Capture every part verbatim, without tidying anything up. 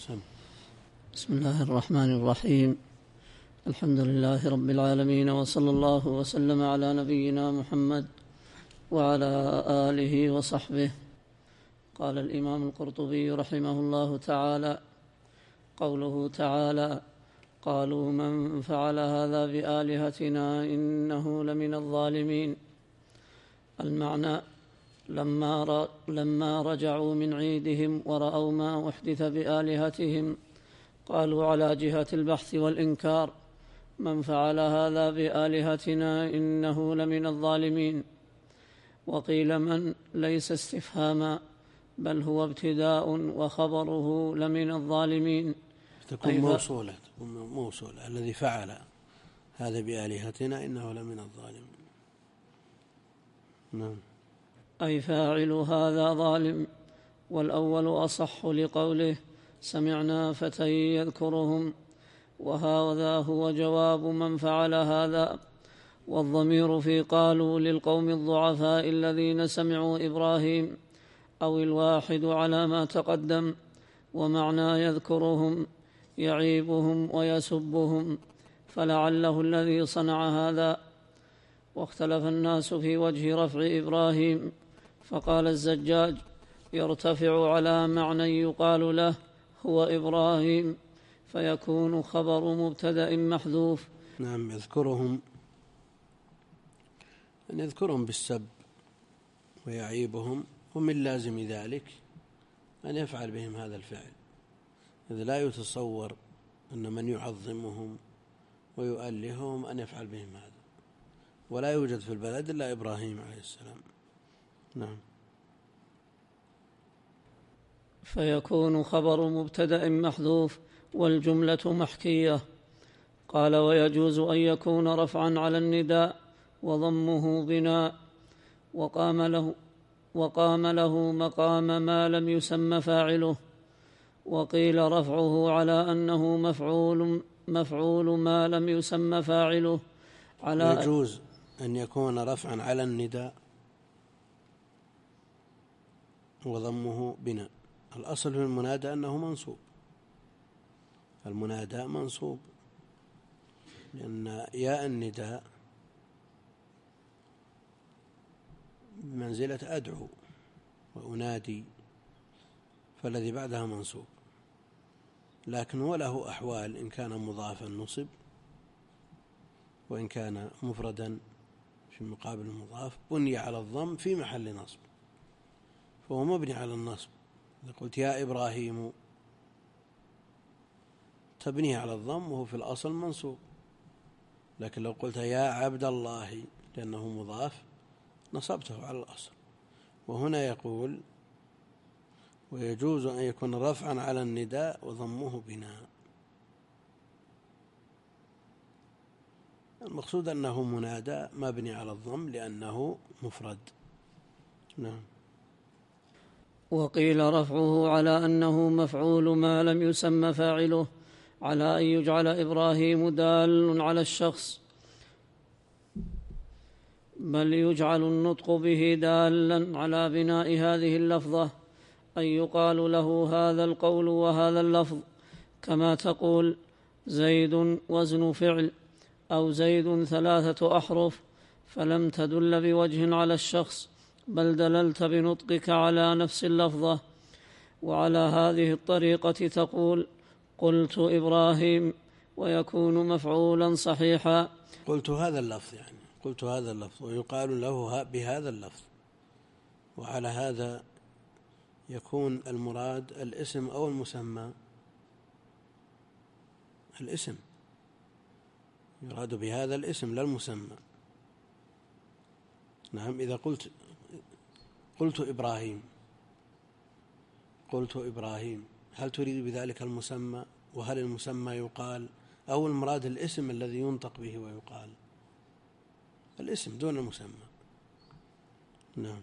سم. بسم الله الرحمن الرحيم. الحمد لله رب العالمين، وصلى الله وسلم على نبينا محمد وعلى آله وصحبه. قال الإمام القرطبي رحمه الله تعالى: قوله تعالى: قالوا من فعل هذا بآلهتنا إنه لمن الظالمين. المعنى: لما لما رجعوا من عيدهم ورأوا ما أحدث بآلهتهم قالوا على جهة البحث والإنكار: من فعل هذا بآلهتنا إنه لمن الظالمين. وقيل من ليس استفهاما، بل هو ابتداء وخبره لمن الظالمين، تكون موصولة موصولة الذي فعل هذا بآلهتنا إنه لمن الظالمين. نعم. أي فاعل هذا ظالم. والأول أصح لقوله: سمعنا فتى يذكرهم، وهذا هو جواب من فعل هذا. والضمير في قالوا للقوم الضعفاء الذين سمعوا إبراهيم، أو الواحد على ما تقدم. ومعنى يذكرهم يعيبهم ويسبهم، فلعله الذي صنع هذا. واختلف الناس في وجه رفع إبراهيم، فقال الزجاج: يرتفع على معنى يقال له هو إبراهيم، فيكون خبر مبتدأ محذوف. نعم. يذكرهم أن يذكرهم بالسب ويعيبهم، ومن لازم ذلك أن يفعل بهم هذا الفعل، إذ لا يتصور أن من يعظمهم ويؤلههم أن يفعل بهم هذا، ولا يوجد في البلد إلا إبراهيم عليه السلام. نعم. فيكون خبر مبتدأ محذوف والجملة محكية. قال: ويجوز أن يكون رفعا على النداء وضمه بناء، وقام له, وقام له مقام ما لم يسم فاعله. وقيل رفعه على أنه مفعول, مفعول ما لم يسم فاعله. على يجوز أن يكون رفعا على النداء وضمه بناء. الأصل في المنادى أنه منصوب، المنادى منصوب، لأن ياء النداء بمنزلة أدعو وأنادي، فالذي بعدها منصوب. لكن وله أحوال: إن كان مضافا نصب، وإن كان مفردا في مقابل المضاف بني على الضم في محل نصب، فهو مبني على النصب. إذا قلت يا إبراهيم تبنيه على الضم وهو في الأصل منصوب. لكن لو قلت يا عبد الله لأنه مضاف نصبته على الأصل. وهنا يقول: ويجوز أن يكون رفعا على النداء وضمه بناء. المقصود أنه منادى مبني على الضم لأنه مفرد. نعم. وقيل رفعه على أنه مفعول ما لم يسم فاعله، على أن يجعل إبراهيم دال على الشخص، بل يجعل النطق به دالا على بناء هذه اللفظة، أن يقال له هذا القول وهذا اللفظ، كما تقول زيد وزن فعل، أو زيد ثلاثة أحرف، فلم تدل بوجه على الشخص، بل دللت بنطقك على نفس اللفظة. وعلى هذه الطريقة تقول قلت إبراهيم، ويكون مفعولا صحيحا. قلت هذا اللفظ، يعني قلت هذا اللفظ، ويقال له بهذا اللفظ. وعلى هذا يكون المراد الاسم أو المسمى. الاسم يراد بهذا الاسم لا المسمى. نعم. إذا قلت قلت إبراهيم قلت إبراهيم هل تريد بذلك المسمى؟ وهل المسمى يقال، أو المراد الاسم الذي ينطق به ويقال؟ الاسم دون المسمى. نعم.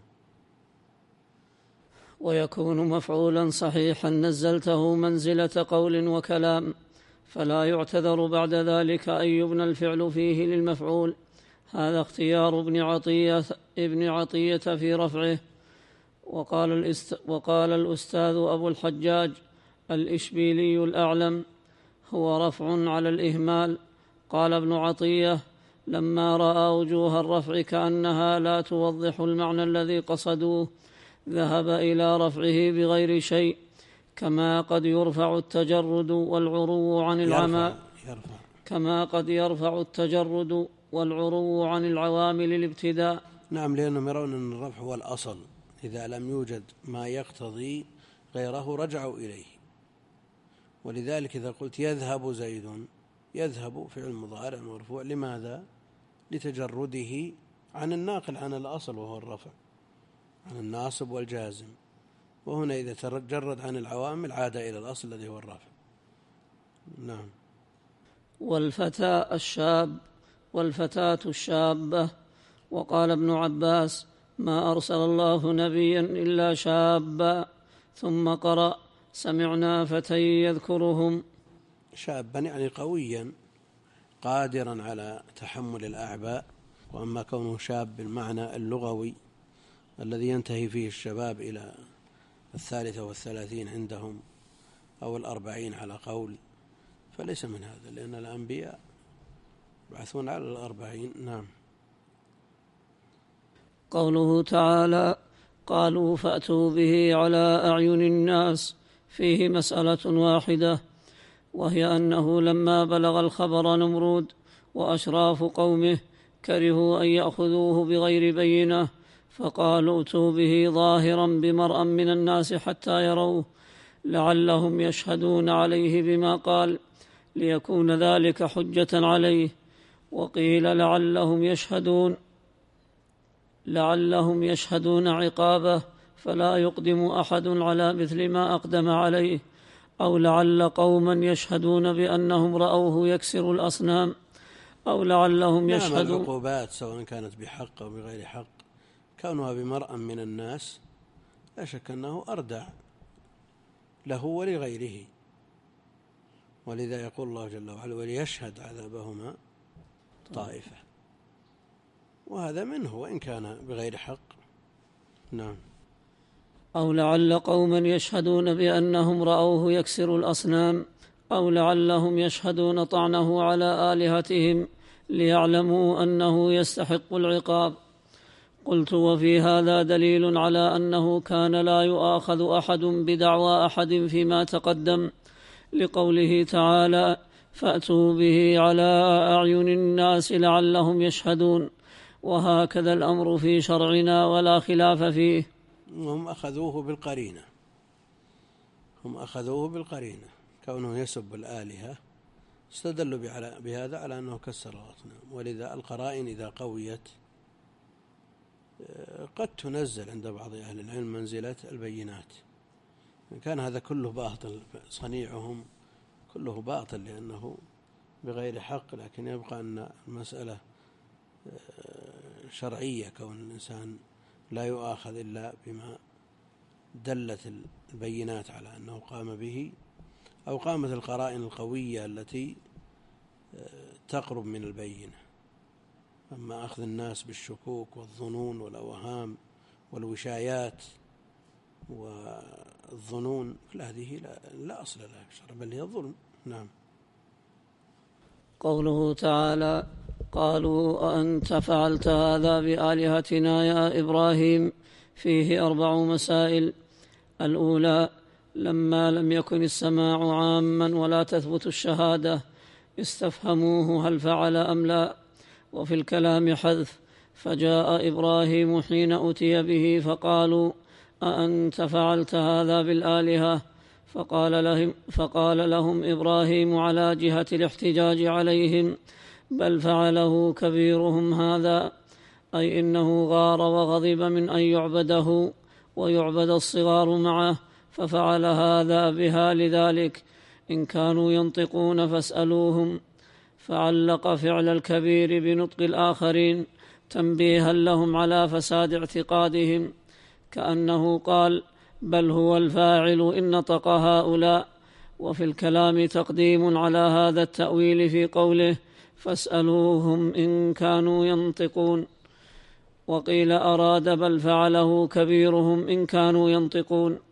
ويكون مفعولا صحيحا نزلته منزلة قول وكلام، فلا يعتذر بعد ذلك أن يبنى الفعل فيه للمفعول. هذا اختيار ابن عطية, ابن عطية في رفعه. وقال, وقال الأستاذ أبو الحجاج: الإشبيلي الأعلم هو رفع على الإهمال. قال ابن عطية: لما رأى وجوه الرفع كأنها لا توضح المعنى الذي قصدوه ذهب إلى رفعه بغير شيء، كما قد يرفع التجرد والعرو عن العمى كما قد يرفع التجرد والعرو عن العوامل الابتداء. نعم، لأنهم يرون أن الرفع هو الأصل، إذا لم يوجد ما يقتضي غيره رجعوا إليه. ولذلك إذا قلت يذهب زيد، يذهب فعل مضارع مرفوع، لماذا؟ لتجرده عن الناقل عن الأصل وهو الرفع، عن الناصب والجازم. وهنا إذا تجرد عن العوامل عاد إلى الأصل الذي هو الرفع. نعم. والفتى الشاب والفتاة الشابة. وقال ابن عباس: ما أرسل الله نبيا إلا شابا. ثم قرأ: سمعنا فتى يذكرهم. شابا يعني قويا قادرا على تحمل الأعباء. وأما كونه شاب بالمعنى اللغوي الذي ينتهي فيه الشباب إلى الثالثة والثلاثين عندهم أو الأربعين على قول، فليس من هذا، لأن الأنبياء يبعثون على الأربعين. نعم. قوله تعالى: قالوا فأتوا به على أعين الناس، فيه مسألة واحدة، وهي أنه لما بلغ الخبر نمرود وأشراف قومه كرهوا أن يأخذوه بغير بينة، فقالوا ائتوا به ظاهرا بمرأ من الناس حتى يروه لعلهم يشهدون عليه بما قال، ليكون ذلك حجة عليه. وقيل لعلهم يشهدون لعلهم يشهدون عقابه فلا يقدم أحد على مثل ما أقدم عليه، أو لعل قوما يشهدون بأنهم رأوه يكسر الأصنام، أو لعلهم يشهدون. نعم، العقوبات سواء كانت بحق أو بغير حق كونها بمرأ من الناس لا شك أنه أردع له ولغيره، ولذا يقول الله جل وعلا: وليشهد عذابهما طائفة، وهذا منه وإن كان بغير حق. نعم. أو لعل قوما يشهدون بأنهم رأوه يكسر الأصنام، أو لعلهم يشهدون طعنه على آلهتهم ليعلموا أنه يستحق العقاب. قلت: وفي هذا دليل على أنه كان لا يؤاخذ أحد بدعوى أحد فيما تقدم، لقوله تعالى: فأتوا به على أعين الناس لعلهم يشهدون. وهكذا الأمر في شرعنا ولا خلاف فيه. هم أخذوه بالقرينة هم أخذوه بالقرينة كونه يسب الآلهة، استدلوا بهذا على أنه كسر الأصنام. ولذا القرائن إذا قويت قد تنزل عند بعض أهل العلم منزلة البينات. كان هذا كله باطل، صنيعهم كله باطل لأنه بغير حق، لكن يبقى أن المسألة شرعية، كون الإنسان لا يؤاخذ إلا بما دلت البينات على أنه قام به، أو قامت القرائن القوية التي تقرب من البينة. أما أخذ الناس بالشكوك والظنون والأوهام والوشايات والظنون فهذه لا, لا أصل لها شرع، بل هي الظلم. نعم. قوله تعالى: قالوا أأنت فعلت هذا بآلهتنا يا إبراهيم، فيه أربع مسائل. الأولى: لما لم يكن السماع عاما ولا تثبت الشهادة استفهموه هل فعل أم لا، وفي الكلام حذف، فجاء إبراهيم حين أتي به فقالوا أأنت فعلت هذا بالآلهة، فقال لهم, فقال لهم إبراهيم على جهة الاحتجاج عليهم: بل فعله كبيرهم هذا، أي إنه غار وغضب من أن يعبده ويعبد الصغار معه، ففعل هذا بها لذلك، إن كانوا ينطقون فاسألوهم. فعلق فعل الكبير بنطق الآخرين تنبيها لهم على فساد اعتقادهم، كأنه قال: بل هو الفاعل إن نطق هؤلاء. وفي الكلام تقديم على هذا التأويل في قوله: فاسألوهم إن كانوا ينطقون. وقيل أراد بل فعله كبيرهم إن كانوا ينطقون،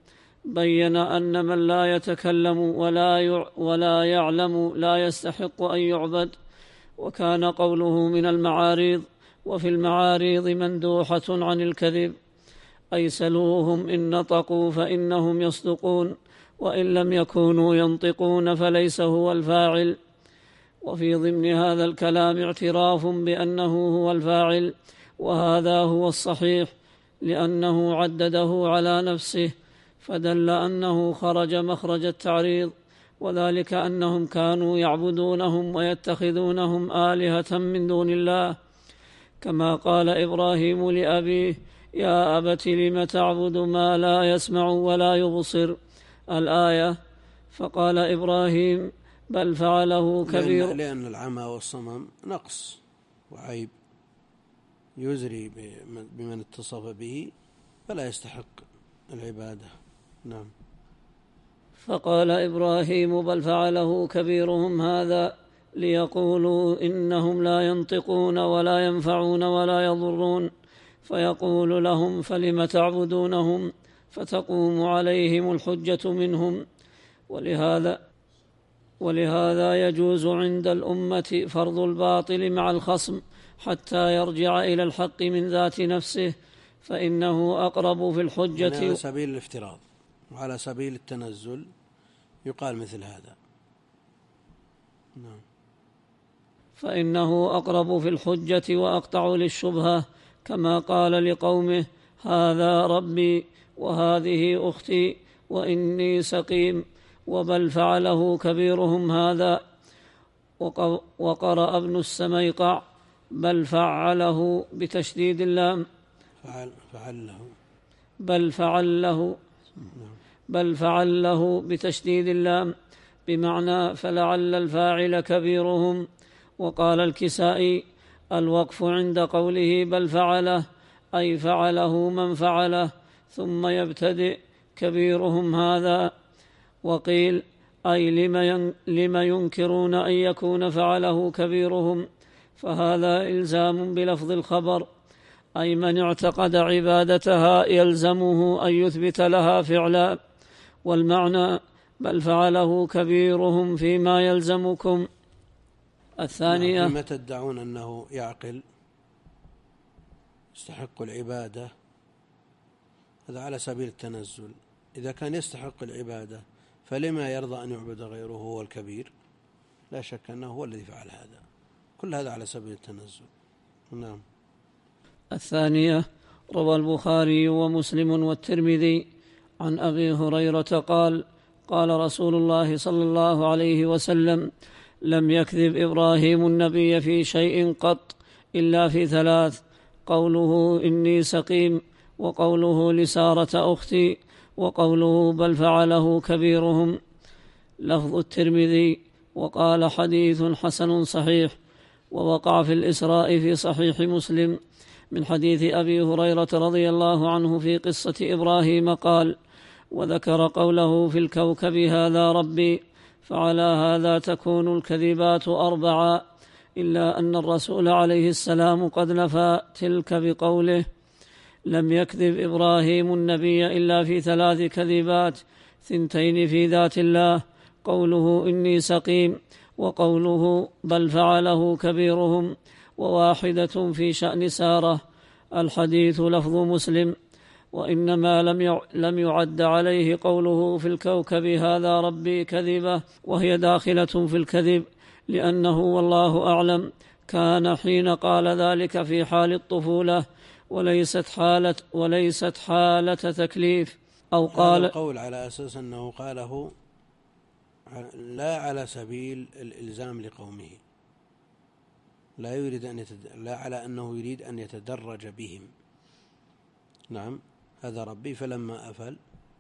بين أن من لا يتكلم ولا ولا يعلم لا يستحق أن يعبد، وكان قوله من المعاريض، وفي المعاريض مندوحة عن الكذب، أي سلوهم إن نطقوا فإنهم يصدقون، وإن لم يكونوا ينطقون فليس هو الفاعل. وفي ضمن هذا الكلام اعتراف بأنه هو الفاعل، وهذا هو الصحيح، لأنه عدده على نفسه، فدل أنه خرج مخرج التعريض، وذلك أنهم كانوا يعبدونهم ويتخذونهم آلهة من دون الله، كما قال إبراهيم لأبيه: يا أبت لم تعبد ما لا يسمع ولا يبصر، الآية. فقال إبراهيم: بل فعله كبير. لأن, لأن العمى والصمم نقص وعيب يزري بمن اتصف به فلا يستحق العبادة. نعم. فقال إبراهيم: بل فعله كبيرهم هذا، ليقولوا إنهم لا ينطقون ولا ينفعون ولا يضرون، فيقول لهم: فلم تعبدونهم؟ فتقوم عليهم الحجة منهم. ولهذا ولهذا يجوز عند الأمة فرض الباطل مع الخصم حتى يرجع إلى الحق من ذات نفسه، فإنه أقرب في الحجة. على سبيل الافتراض وعلى سبيل التنزل يقال مثل هذا. نعم. فإنه أقرب في الحجة وأقطع للشبهة، كما قال لقومه: هذا ربي وهذه أختي وإني سقيم، وبل فعله كبيرهم هذا. وقرأ ابن السميقع: بل فعله بتشديد اللام، فعل فعله بل فعله بل فعله بتشديد اللام، بمعنى فلعل الفاعل كبيرهم. وقال الكسائي: الوقف عند قوله بل فعله، أي فعله من فعله، ثم يبتدئ كبيرهم هذا. وقيل: أي لما ينكرون أن يكون فعله كبيرهم، فهذا إلزام بلفظ الخبر، أي من اعتقد عبادتها يلزمه أن يثبت لها فعلا. والمعنى: بل فعله كبيرهم فيما يلزمكم. الثانية: فيما تدعون أنه يعقل يستحق العبادة، هذا على سبيل التنزل. إذا كان يستحق العبادة فلما يرضى أن يعبد غيره هو الكبير؟ لا شك أنه هو الذي فعل هذا. كل هذا على سبيل التنزل. نعم. الثانية: روى البخاري ومسلم والترمذي عن أبي هريرة قال: قال رسول الله صلى الله عليه وسلم: لم يكذب إبراهيم النبي في شيء قط إلا في ثلاث: قوله إني سقيم، وقوله لسارة أختي، وقوله بل فعله كبيرهم. لفظ الترمذي: وقال حديث حسن صحيح. ووقع في الإسراء في صحيح مسلم من حديث أبي هريرة رضي الله عنه في قصة إبراهيم قال: وذكر قوله في الكوكب هذا ربي، فعلى هذا تكون الكذبات أربعة، إلا أن الرسول عليه السلام قد نفى تلك بقوله: لم يكذب إبراهيم النبي إلا في ثلاث كذبات: ثنتين في ذات الله، قوله إني سقيم، وقوله بل فعله كبيرهم، وواحدة في شأن سارة. الحديث لفظ مسلم. وإنما لم يعد عليه قوله في الكوكب هذا ربي كذبة، وهي داخلة في الكذب، لأنه والله أعلم كان حين قال ذلك في حال الطفولة، وليست حالة وليست حالة تكليف. أو قال القول على أساس أنه قاله لا على سبيل الإلزام لقومه، لا يريد أن يتد... لا على أنه يريد أن يتدرج بهم. نعم، هذا ربي فلما أفل.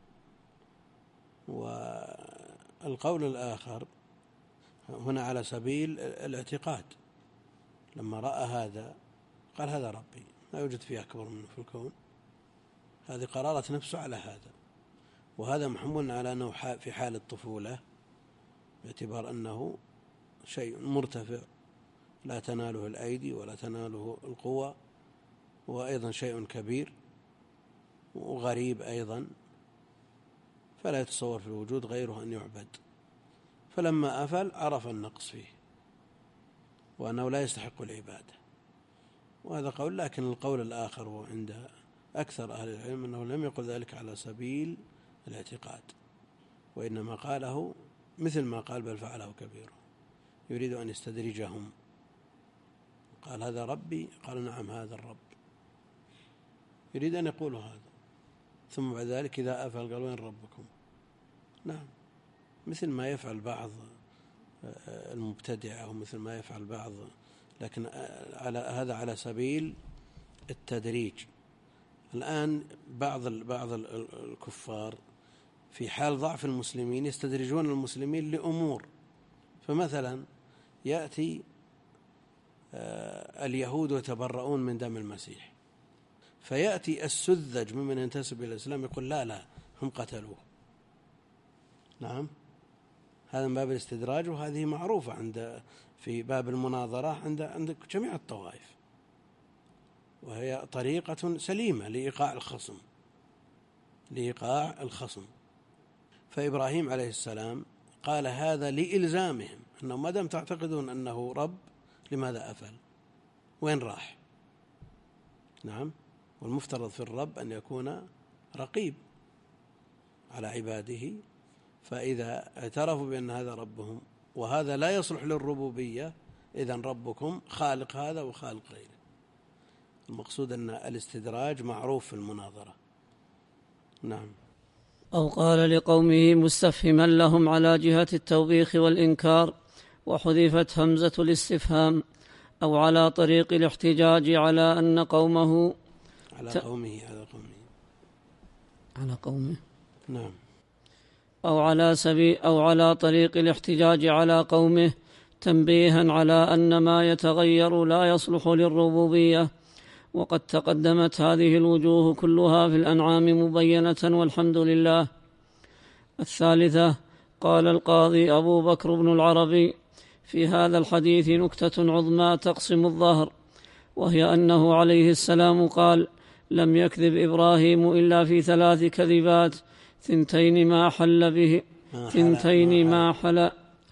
والقول الآخر هنا على سبيل الاعتقاد، لما رأى هذا قال هذا ربي، لا يوجد فيه أكبر منه في الكون. هذه قرارة نفسه على هذا، وهذا محمول على أنه في حال الطفولة، باعتبار أنه شيء مرتفع لا تناله الأيدي ولا تناله القوى، وأيضا شيء كبير وغريب أيضا، فلا يتصور في الوجود غيره أن يعبد، فلما أفل عرف النقص فيه وأنه لا يستحق العبادة، وهذا قول. لكن القول الآخر وعند أكثر أهل العلم أنه لم يقل ذلك على سبيل الاعتقاد، وإنما قاله مثل ما قال بل فعله كبيره، يريد أن يستدرجهم. قال هذا ربي، قال نعم هذا الرب، يريد أن يقول هذا. ثم بعد ذلك إذا أفعل قال وين ربكم؟ نعم، مثل ما يفعل بعض المبتدعة ومثل ما يفعل بعض، لكن على هذا على سبيل التدريج. الآن بعض بعض الكفار في حال ضعف المسلمين يستدرجون المسلمين لأمور، فمثلا يأتي اليهود يتبرؤون من دم المسيح، فيأتي السذج ممن ينتسب إلى الإسلام يقول لا لا هم قتلوه. نعم، هذا من باب الاستدراج، وهذه معروفة عند في باب المناظرة عند عند جميع الطوائف، وهي طريقة سليمة لإيقاع الخصم لإيقاع الخصم. فإبراهيم عليه السلام قال هذا لإلزامهم أنه ما دام تعتقدون أنه رب لماذا أفعل؟ وين راح؟ نعم، والمفترض في الرب أن يكون رقيب على عباده، فإذا اعترفوا بأن هذا ربهم وهذا لا يصلح للربوبية إذن ربكم خالق هذا وخالق غيره. المقصود أن الاستدراج معروف في المناظرة. نعم. أو قال لقومه مستفهما لهم على جهة التوبيخ والإنكار وحذفت همزة الاستفهام، أو على طريق الاحتجاج على أن قومه على قومه على قومه على قومه نعم أو على سبيل أو على طريق الاحتجاج على قومه تنبيها على أن ما يتغير لا يصلح للربوبية، وقد تقدمت هذه الوجوه كلها في الأنعام مبينة والحمد لله. الثالثة، قال القاضي أبو بكر بن العربي في هذا الحديث نكتة عظمى تقسم الظهر، وهي أنه عليه السلام قال لم يكذب إبراهيم إلا في ثلاث كذبات ثنتين ما حل به ثنتين ما حل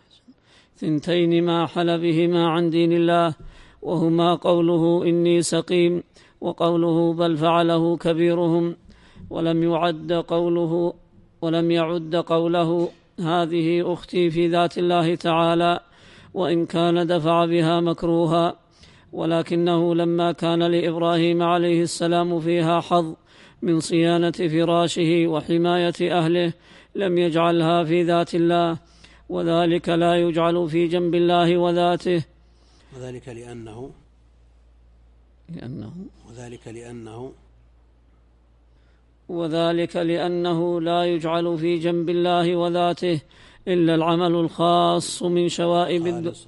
ثنتين ما حل بهما عن دين الله، وهما قوله إني سقيم وقوله بل فعله كبيرهم، ولم يعد قوله ولم يعد قوله هذه أختي في ذات الله تعالى، وإن كان دفع بها مكروها، ولكنه لما كان لإبراهيم عليه السلام فيها حظ من صيانة فراشه وحماية أهله لم يجعلها في ذات الله، وذلك لا يجعل في جنب الله وذاته، وذلك لأنه لأنه وذلك لأنه وذلك لأنه لا يجعل في جنب الله وذاته إلا العمل الخاص من شوائب الخالص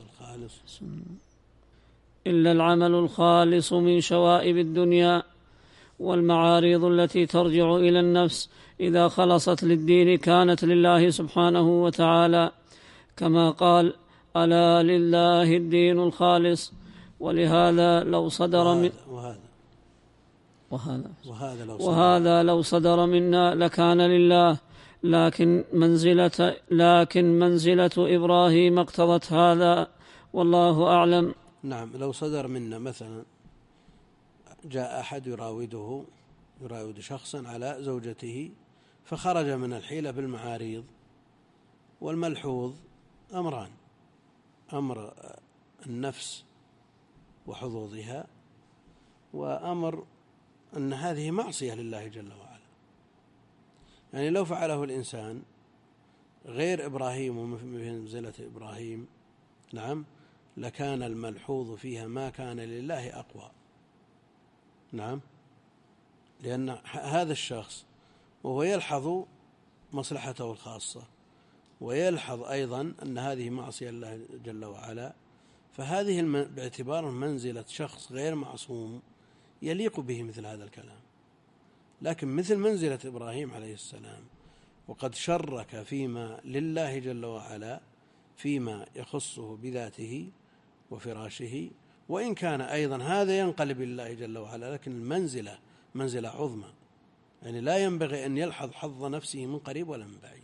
إلا العمل الخالص من شوائب الدنيا والمعارض التي ترجع إلى النفس إذا خلصت للدين كانت لله سبحانه وتعالى، كما قال ألا لله الدين الخالص. ولهذا لو صدر من وهذا وهذا وهذا لو صدر, وهذا لو صدر منا لكان لله، لكن منزلة لكن منزلة إبراهيم اقتضت هذا، والله أعلم. نعم، لو صدر منا مثلا جاء أحد يراوده يراود شخصا على زوجته فخرج من الحيلة بالمعاريض، والملحوظ أمران: أمر النفس وحظوظها، وأمر أن هذه معصية لله جل وعلا. يعني لو فعله الإنسان غير إبراهيم ومنزلة إبراهيم نعم لكان الملحوظ فيها ما كان لله أقوى. نعم، لأن هذا الشخص وهو يلحظ مصلحته الخاصة ويلحظ أيضا أن هذه معصية لله جل وعلا، فهذه الم... باعتبار منزلة شخص غير معصوم يليق به مثل هذا الكلام. لكن مثل منزلة إبراهيم عليه السلام وقد شرك فيما لله جل وعلا فيما يخصه بذاته وفراشه، وإن كان أيضا هذا ينقلب لله جل وعلا، لكن المنزلة منزلة عظمى، يعني لا ينبغي أن يلحظ حظ نفسه من قريب ولا من بعيد.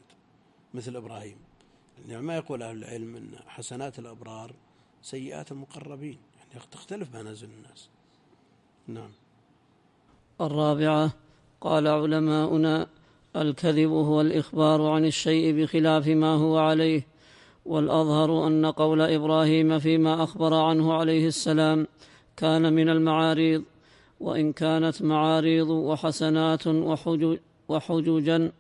مثل إبراهيم. يعني ما يقول أهل العلم أن حسنات الأبرار سيئات المقربين، يعني تختلف منازل الناس. نعم. الرابعة: قال علماؤنا: الكذب هو الإخبار عن الشيء بخلاف ما هو عليه، والأظهر أن قول إبراهيم فيما أخبر عنه عليه السلام كان من المعاريض، وإن كانت معاريض وحسنات وحجج وحججا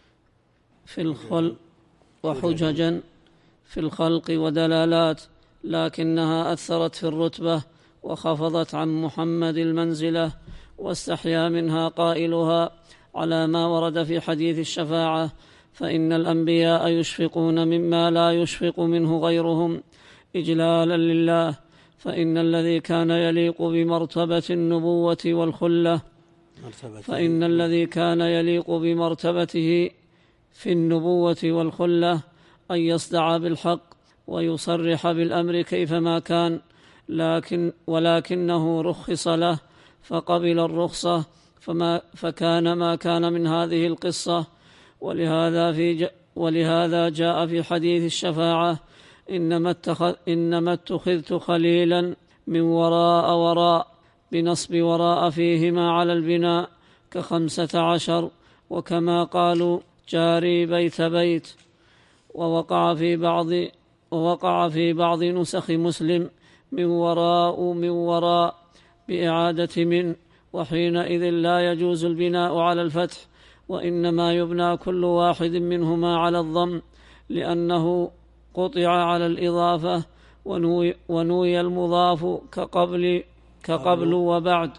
في الخلق وحججا في الخلق ودلالات، لكنها أثرت في الرتبة وخفضت عن محمد المنزلة، واستحيا منها قائلها على ما ورد في حديث الشفاعة، فإن الأنبياء يشفقون مما لا يشفق منه غيرهم إجلالا لله، فإن الذي كان يليق بمرتبة النبوة والخلة فإن الذي كان يليق بمرتبته في النبوة والخلة أن يصدع بالحق ويصرح بالأمر كيفما كان، لكن ولكنه رخص له فقبل الرخصة، فما فكان ما كان من هذه القصة. ولهذا, في ولهذا جاء في حديث الشفاعة: إنما, اتخذ إنما اتخذت خليلا من وراء وراء، بنصب وراء فيهما على البناء كخمسة عشر، وكما قالوا جاري بيت بيت. ووقع في بعض ووقع في بعض نسخ مسلم من وراء من وراء بإعادة من، وحينئذ لا يجوز البناء على الفتح، وإنما يبنى كل واحد منهما على الضم، لأنه قطع على الإضافة، ونوي, ونوي المضاف كقبل, كقبل وبعد،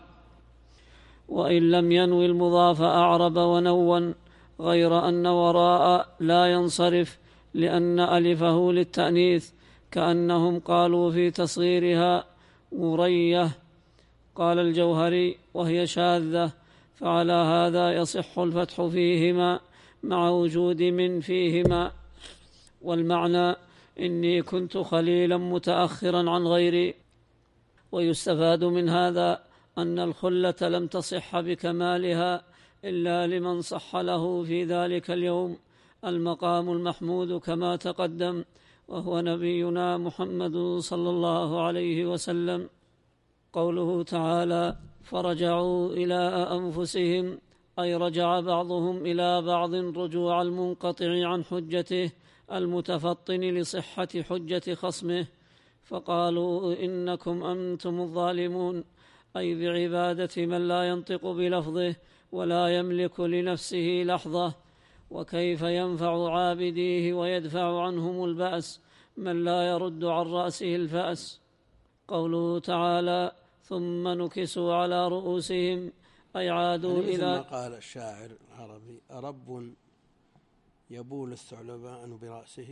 وإن لم ينوي المضاف أعرب ونون، غير أن وراء لا ينصرف لأن ألفه للتأنيث، كأنهم قالوا في تصغيرها مريه. قال الجوهري: وهي شاذة، فعلى هذا يصح الفتح فيهما مع وجود من فيهما. والمعنى: إني كنت خليلا متأخرا عن غيري. ويستفاد من هذا أن الخلة لم تصح بكمالها إلا لمن صح له في ذلك اليوم المقام المحمود كما تقدم، وهو نبينا محمد صلى الله عليه وسلم. قوله تعالى: فرجعوا إلى أنفسهم، أي رجع بعضهم إلى بعض رجوع المنقطع عن حجته المتفطن لصحة حجة خصمه، فقالوا إنكم أنتم الظالمون، أي بعبادة من لا ينطق بلفظه ولا يملك لنفسه لحظة، وكيف ينفع عابديه ويدفع عنهم البأس من لا يرد عن رأسه الفأس. قوله تعالى: ثم نكسوا على رؤوسهم، أي عادوا يعني إلى ما قال الشاعر العربي: أرب يبول الثعلبان برأسه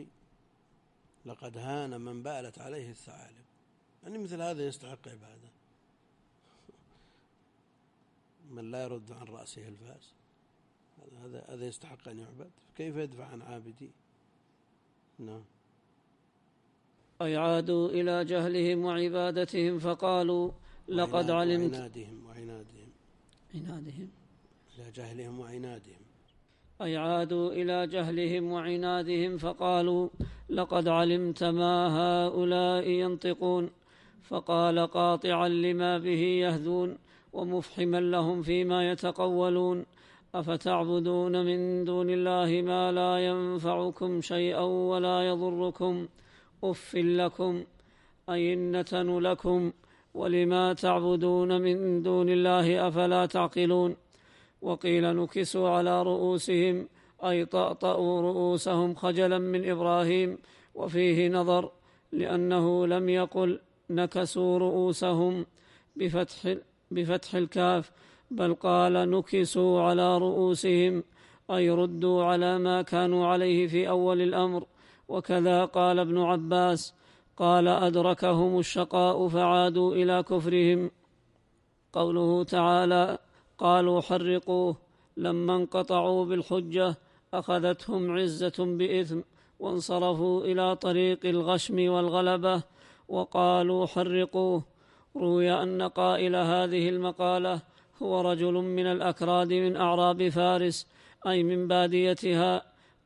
لقد هان من بالت عليه الثعالب. يعني مثل هذا يستحق عبادة، من لا يرد عن رأسه الفاس، هذا هذا يستحق أن يعبد، كيف يدفع عن عابدي؟ نعم. أي عادوا إلى جهلهم وعبادتهم، فقالوا لقد علمت وعنادهم وعنادهم عنادهم إلى جهلهم وعنادهم أي عادوا إلى جهلهم وعنادهم، فقالوا لقد علمت ما هؤلاء ينطقون، فقال قاطعا لما به يهدون ومفحما لهم فيما يتقولون: أفتعبدون من دون الله ما لا ينفعكم شيئا ولا يضركم، أف لكم، أي النتن لكم، ولما تعبدون من دون الله أفلا تعقلون. وقيل نكسوا على رؤوسهم، أي طأطأوا رؤوسهم خجلا من إبراهيم، وفيه نظر، لأنه لم يقل نكسوا رؤوسهم بفتح, بفتح الكاف، بل قال نكسوا على رؤوسهم، أي ردوا على ما كانوا عليه في أول الأمر. وكذا قال ابن عباس، قال أدركهم الشقاء فعادوا إلى كفرهم. قوله تعالى: قالوا حرقوه، لما انقطعوا بالحجة أخذتهم عزة بإثم وانصرفوا إلى طريق الغشم والغلبة وقالوا حرقوه. روي أن قائل هذه المقالة هو رجل من الأكراد من أعراب فارس، أي من باديتها،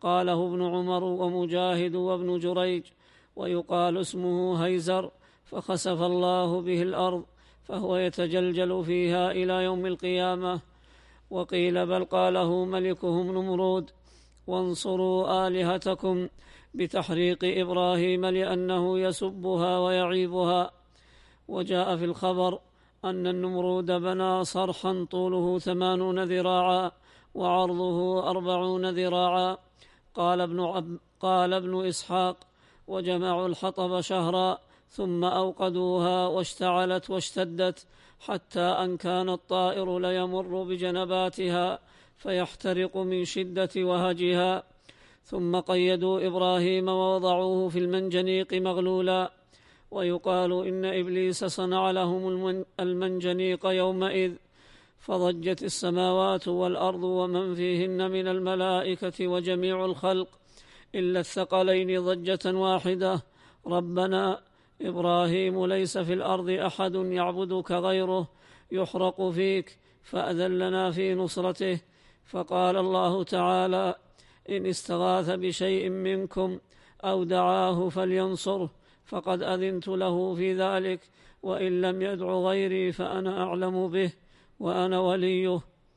قاله ابن عمر ومجاهد وابن جريج، ويقال اسمه هيزر، فخسف الله به الأرض فهو يتجلجل فيها إلى يوم القيامة. وقيل بل قاله ملكهم نمرود: وانصروا آلهتكم بتحريق إبراهيم لأنه يسبها ويعيبها. وجاء في الخبر أن النمرود بنى صرحا طوله ثمانون ذراعا وعرضه أربعون ذراعا. قال ابن, عب قال ابن إسحاق: وجمعوا الحطب شهرا ثم أوقدوها واشتعلت واشتدت حتى أن كان الطائر ليمر بجنباتها فيحترق من شدة وهجها. ثم قيدوا إبراهيم ووضعوه في المنجنيق مغلولا. ويقال إن إبليس صنع لهم المنجنيق يومئذ، فضجت السماوات والأرض ومن فيهن من الملائكة وجميع الخلق إلا الثقلين ضجة واحدة: ربنا إبراهيم ليس في الأرض أحد يعبدك غيره يحرق فيك فأذن لنا في نصرته. فقال الله تعالى: إن استغاث بشيء منكم أو دعاه فلينصره فقد أذنت له في ذلك، وإن لم يدع غيري فأنا أعلم به وأنا وليه.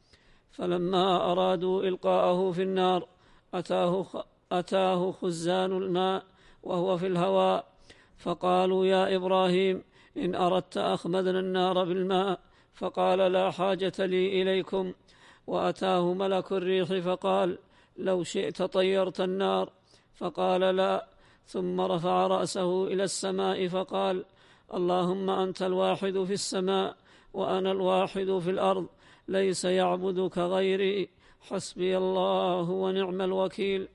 فلما أرادوا إلقاءه في النار أتاه, أتاه خزان الماء وهو في الهواء، فقالوا: يا إبراهيم إن أردت أخمدنا النار بالماء. فقال: لا حاجة لي إليكم. وأتاه ملك الريح فقال: لو شئت طيرت النار. فقال: لا. ثم رفع رأسه إلى السماء فقال: اللهم أنت الواحد في السماء وأنا الواحد في الأرض، ليس يعبدك غيري، حسبي الله ونعم الوكيل.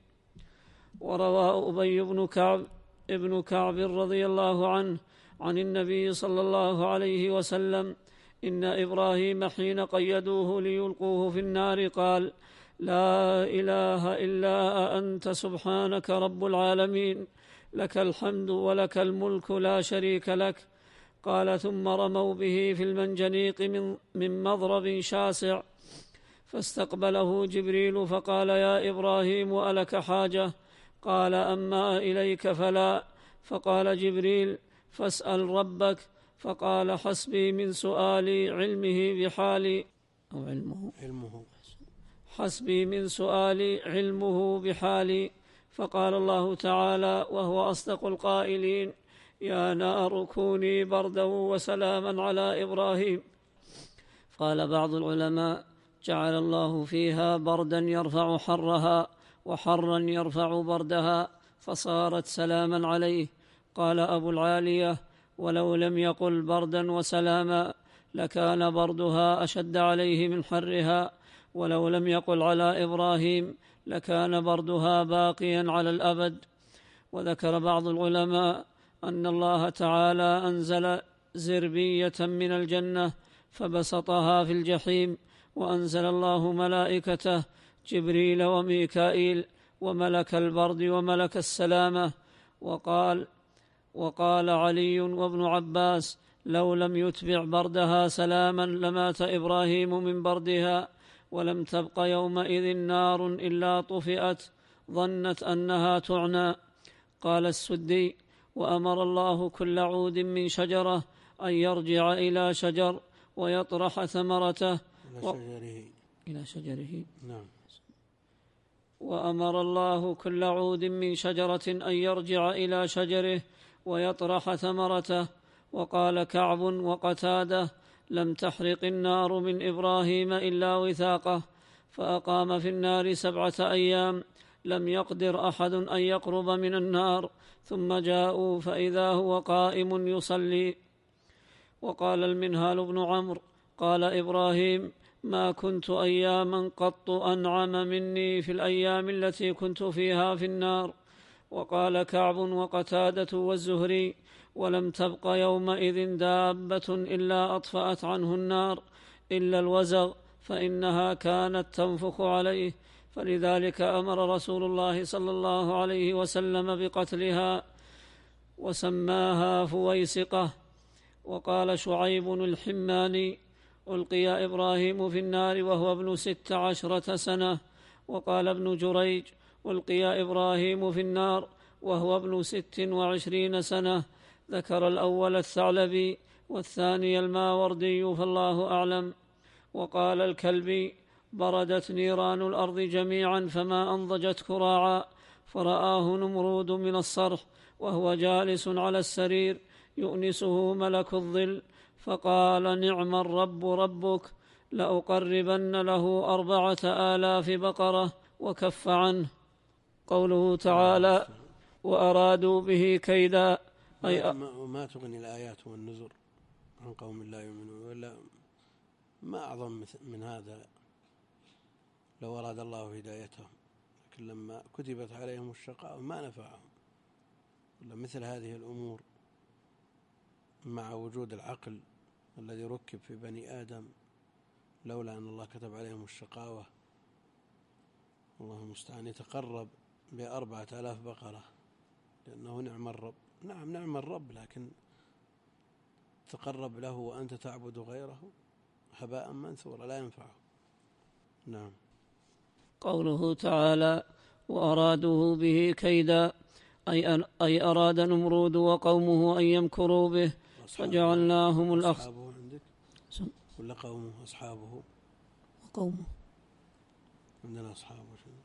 وروى أبي بن كعب ابن كعب رضي الله عنه عن النبي صلى الله عليه وسلم: إن إبراهيم حين قيدوه ليلقوه في النار قال: لا إله إلا أنت سبحانك رب العالمين، لك الحمد ولك الملك لا شريك لك. قال: ثم رموا به في المنجنيق من, من مضرب شاسع، فاستقبله جبريل فقال: يا إبراهيم ألك حاجة؟ قال: أما إليك فلا. فقال جبريل: فاسأل ربك. فقال: حسبي من سؤالي علمه بحالي أو علمه, علمه حسبي من سؤالي علمه بحالي. فقال الله تعالى وهو أصدق القائلين: يا نار كوني بردا وسلاما على إبراهيم. قال بعض العلماء: جعل الله فيها بردا يرفع حرها وحرا يرفع بردها فصارت سلاما عليه. قال أبو العالية: ولو لم يقل بردا وسلاما لكان بردها أشد عليه من حرها، ولو لم يقل على إبراهيم لكان بردها باقيا على الأبد. وذكر بعض العلماء أن الله تعالى أنزل زربية من الجنة فبسطها في الجحيم، وأنزل الله ملائكته جبريل وميكائيل وملك البرد وملك السلامة. وقال وقال علي وابن عباس: لو لم يتبع بردها سلاما لمات إبراهيم من بردها، ولم تبق يومئذ نار إلا طفئت، ظنت أنها تعنى. قال السدي: وأمر الله كل عود من شجرة أن يرجع إلى شجر ويطرح ثمرته إلى شجره, إلى شجره. نعم. وأمر الله كل عود من شجرة أن يرجع إلى شجره ويطرح ثمرته. وقال كعب وقتاده: لم تحرق النار من إبراهيم إلا وثاقه، فأقام في النار سبعة أيام لم يقدر أحد أن يقرب من النار، ثم جاءوا فإذا هو قائم يصلي. وقال المنهال بن عمرو: قال إبراهيم: ما كنت أياما قط أنعم مني في الأيام التي كنت فيها في النار. وقال كعب وقتادة والزهري: ولم تبق يومئذ دابة إلا أطفأت عنه النار إلا الوزغ، فإنها كانت تنفخ عليه، فلذلك أمر رسول الله صلى الله عليه وسلم بقتلها وسماها فويسقة. وقال شعيب الحماني: ألقي إبراهيم في النار وهو ابن ست عشرة سنة. وقال ابن جريج: ألقي إبراهيم في النار وهو ابن ست وعشرين سنة. ذكر الأول الثعلبي والثاني الماوردي فالله أعلم. وقال الكلبي: بردت نيران الأرض جميعا فما أنضجت كراعا، فرآه نمرود من الصرح وهو جالس على السرير يؤنسه ملك الظل، فقال: نعم الرب ربك، لأقربن له أربعة آلاف بقرة، وكف عنه. قوله تعالى: وأرادوا به كيدا، أي ما تغني الآيات والنذر عن قوم لا يؤمنون، ولا ما أعظم من هذا لو أراد الله هدايتهم، لكن لما كتبت عليهم الشقاء ما نفعهم. مثل هذه الأمور مع وجود العقل الذي ركب في بني آدم، لولا أن الله كتب عليهم الشقاوة الله المستعان يتقرب بأربعة آلاف بقرة، لأنه نعم الرب. نعم نعم الرب، لكن تقرب له وأنت تعبد غيره هباء منثورا لا ينفعه. نعم. قوله تعالى: وأرادوه به كيدا، أي, أي أراد نمرود وقومه أن يمكروا به فجعلناهم الأخ أصحابه عندك ولا قومه؟ أصحابه وقومه عندنا أصحابه،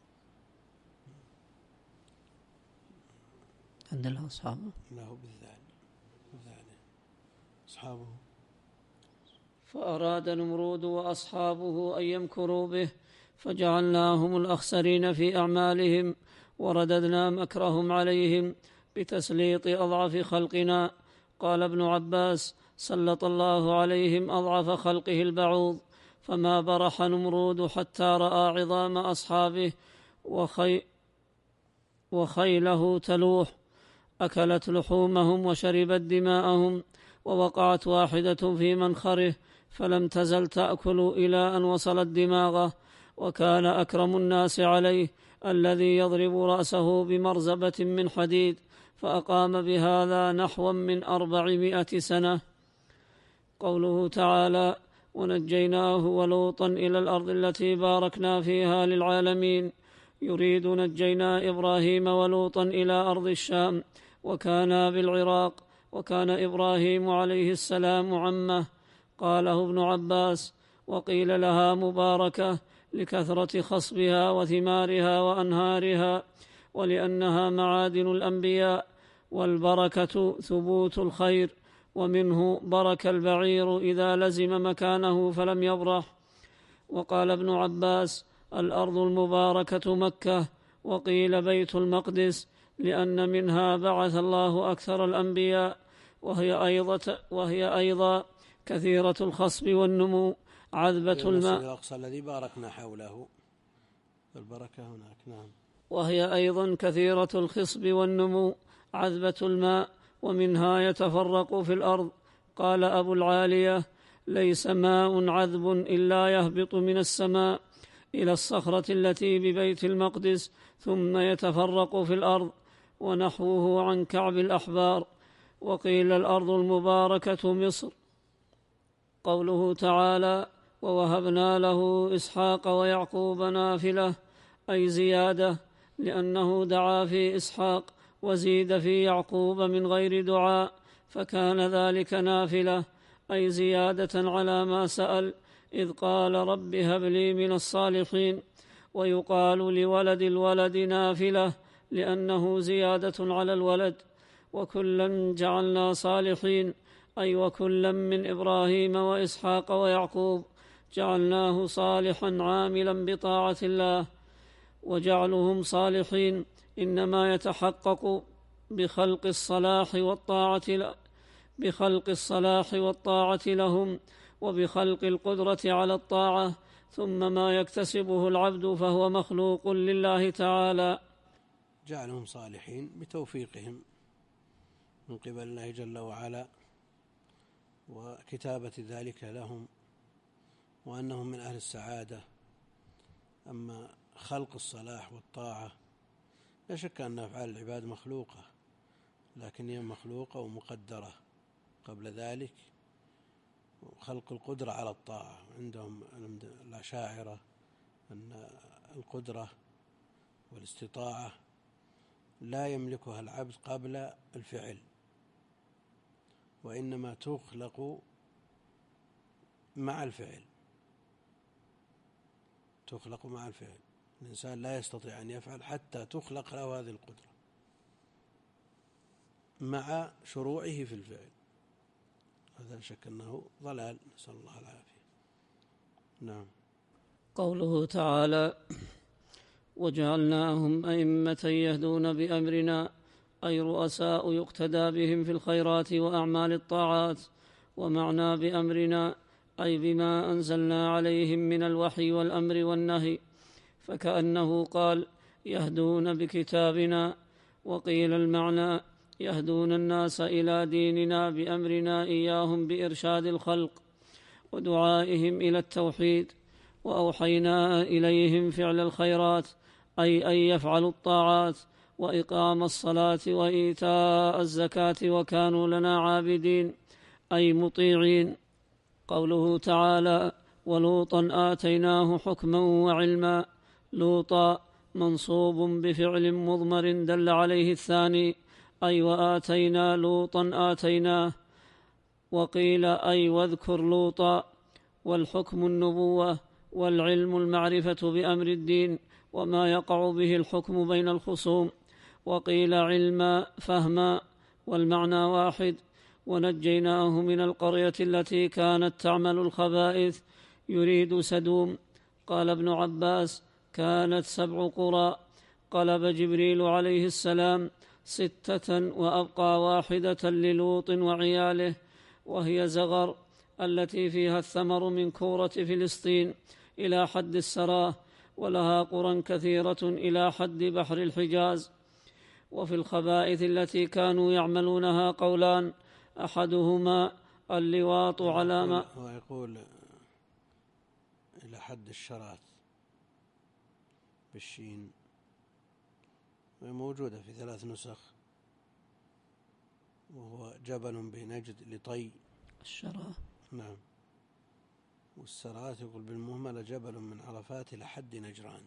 عندنا أصحابه له بالذال بالذال أصحابه. فأراد نمرود وأصحابه أن يمكروا به فجعلناهم الأخسرين في أعمالهم، ورددنا مكرهم عليهم بتسليط أضعف خلقنا. قال ابن عباس: سلط الله عليهم أضعف خلقه البعوض، فما برح نمرود حتى رأى عظام أصحابه وخي وخيله تلوح، أكلت لحومهم وشربت دماءهم، ووقعت واحدة في منخره فلم تزل تأكل إلى أن وصلت دماغه. وكان أكرم الناس عليه الذي يضرب رأسه بمرزبة من حديد، فأقام بهذا نحوا من أربعمائة سنة. قوله تعالى: ونجيناه ولوطا إلى الأرض التي باركنا فيها للعالمين، يريد نجينا إبراهيم ولوطا إلى أرض الشام وكانا بالعراق، وكان إبراهيم عليه السلام عمه. قاله ابن عباس: وقيل لها مباركة لكثرة خصبها وثمارها وأنهارها، ولأنها معادن الأنبياء، والبركة ثبوت الخير، ومنه برك البعير إذا لزم مكانه فلم يبرح. وقال ابن عباس: الأرض المباركة مكة، وقيل بيت المقدس، لأن منها بعث الله أكثر الأنبياء، وهي أيضا, وهي أيضا كثيرة الخصب والنمو، عذبة الماء الأقصى الذي باركنا حوله، البركة هناك. نعم. وهي أيضا كثيرة الخصب والنمو، عذبة الماء، ومنها يتفرق في الأرض. قال أبو العالية: ليس ماء عذب إلا يهبط من السماء إلى الصخرة التي ببيت المقدس ثم يتفرق في الأرض، ونحوه عن كعب الأحبار. وقيل الأرض المباركة مصر. قوله تعالى: ووهبنا له إسحاق ويعقوب نافلة، أي زيادة، لأنه دعا في إسحاق وزيد في يعقوب من غير دعاء، فكان ذلك نافلة، أي زيادة على ما سأل، إذ قال: رب هب لي من الصالحين. ويقال لولد الولد نافلة لأنه زيادة على الولد. وكلا جعلنا صالحين، أي وكلا من إبراهيم وإسحاق ويعقوب جعلناه صالحا عاملا بطاعة الله. وجعلهم صالحين إنما يتحقق بخلق الصلاح والطاعة بخلق الصلاح والطاعة لهم، وبخلق القدرة على الطاعة، ثم ما يكتسبه العبد فهو مخلوق لله تعالى. جعلهم صالحين بتوفيقهم من قبل الله جل وعلا وكتابة ذلك لهم، وأنهم من أهل السعادة. أما خلق الصلاح والطاعة لا شك أن أفعال العباد مخلوقة، لكن هي مخلوقة ومقدرة قبل ذلك. خلق القدرة على الطاعة عندهم الأشاعرة أن القدرة والاستطاعة لا يملكها العبد قبل الفعل، وإنما تخلق مع الفعل، تخلق مع الفعل. الإنسان لا يستطيع أن يفعل حتى تخلق له هذه القدرة مع شروعه في الفعل. هذا لا شك أنه ضلال، نسأل الله العافية. نعم. قوله تعالى: وجعلناهم أئمة يهدون بأمرنا، أي رؤساء يقتدى بهم في الخيرات وأعمال الطاعات. ومعنى بأمرنا أي بما أنزلنا عليهم من الوحي والأمر والنهي، فكأنه قال: يهدون بكتابنا. وقيل المعنى: يهدون الناس إلى ديننا بأمرنا إياهم بإرشاد الخلق ودعائهم إلى التوحيد. وأوحينا إليهم فعل الخيرات، أي أن يفعلوا الطاعات وإقام الصلاة وإيتاء الزكاة، وكانوا لنا عابدين، أي مطيعين. قوله تعالى: ولوطا آتيناه حكما وعلما. لوطا منصوب بفعل مضمر دل عليه الثاني، أي وآتينا لوطا آتيناه. وقيل أي واذكر لوطا. والحكم النبوة، والعلم المعرفة بأمر الدين وما يقع به الحكم بين الخصوم. وقيل علما فهما، والمعنى واحد. ونجيناه من القرية التي كانت تعمل الخبائث، يريد سدوم. قال ابن عباس: كانت سبع قرى. قلب جبريل عليه السلام ستة وأبقى واحدة للوط وعياله، وهي زغر، التي فيها الثمر من كورة فلسطين إلى حد السراه، ولها قرى كثيرة إلى حد بحر الحجاز. وفي الخبائث التي كانوا يعملونها قولان: أحدهما اللواط على ما هو يقول إلى حد الشراث بالشين، موجودة في ثلاث نسخ، وهو جبل بنجد لطي الشراث. نعم. والسراث يقول بالمهملة جبل من عرفات إلى حد نجران.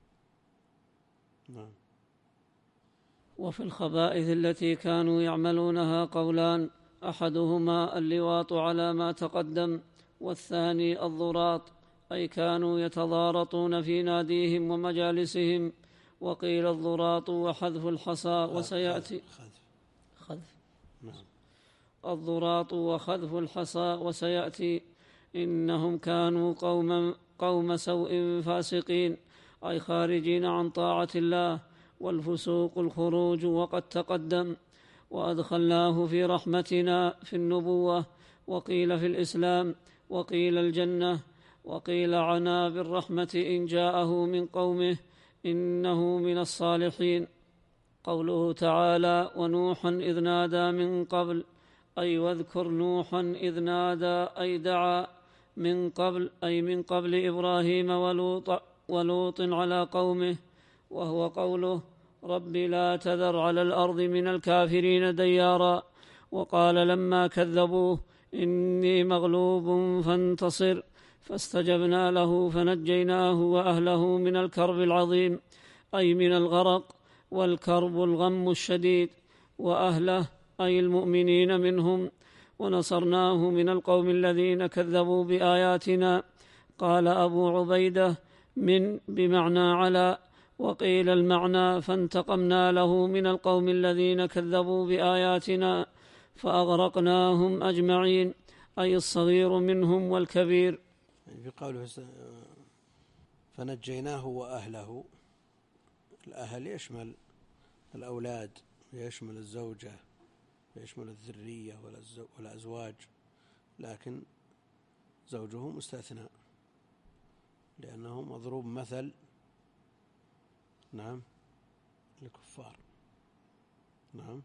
نعم. وفي الخبائث التي كانوا يعملونها قولان: أحدهما اللواط على ما تقدم، والثاني الضراط، أي كانوا يتضارطون في ناديهم ومجالسهم. وقيل الضراط وحذف الحصى، وسيأتي خذف خذف نعم. الضراط وخذف الحصى، وسيأتي. إنهم كانوا قوم قوم سوء فاسقين، أي خارجين عن طاعة الله، والفسوق الخروج وقد تقدم. وأدخلناه في رحمتنا في النبوة، وقيل في الإسلام، وقيل الجنة، وقيل عنا بالرحمة إن جاءه من قومه إنه من الصالحين. قوله تعالى: ونوحا إذ نادى من قبل، أي واذكر نوحا إذ نادى أي دعا من قبل، أي من قبل إبراهيم ولوط, ولوط على قومه. وهو قوله: رب لا تذر على الأرض من الكافرين ديارا. وقال لما كذبوه: إني مغلوب فانتصر، فاستجبنا له فنجيناه وأهله من الكرب العظيم، أي من الغرق. والكرب الغم الشديد، وأهله أي المؤمنين منهم. ونصرناه من القوم الذين كذبوا بآياتنا. قال أبو عبيدة: من بمعنى على. وقيل المعنى: فانتقمنا له من القوم الذين كذبوا بآياتنا فأغرقناهم أجمعين، أي الصغير منهم والكبير. في قوله فنجيناه وأهله، الأهل يشمل الأولاد، يشمل الزوجة، يشمل الذرية والأزواج، لكن زوجه مستثنى لأنه مضروب مثل نعم للكفار. نعم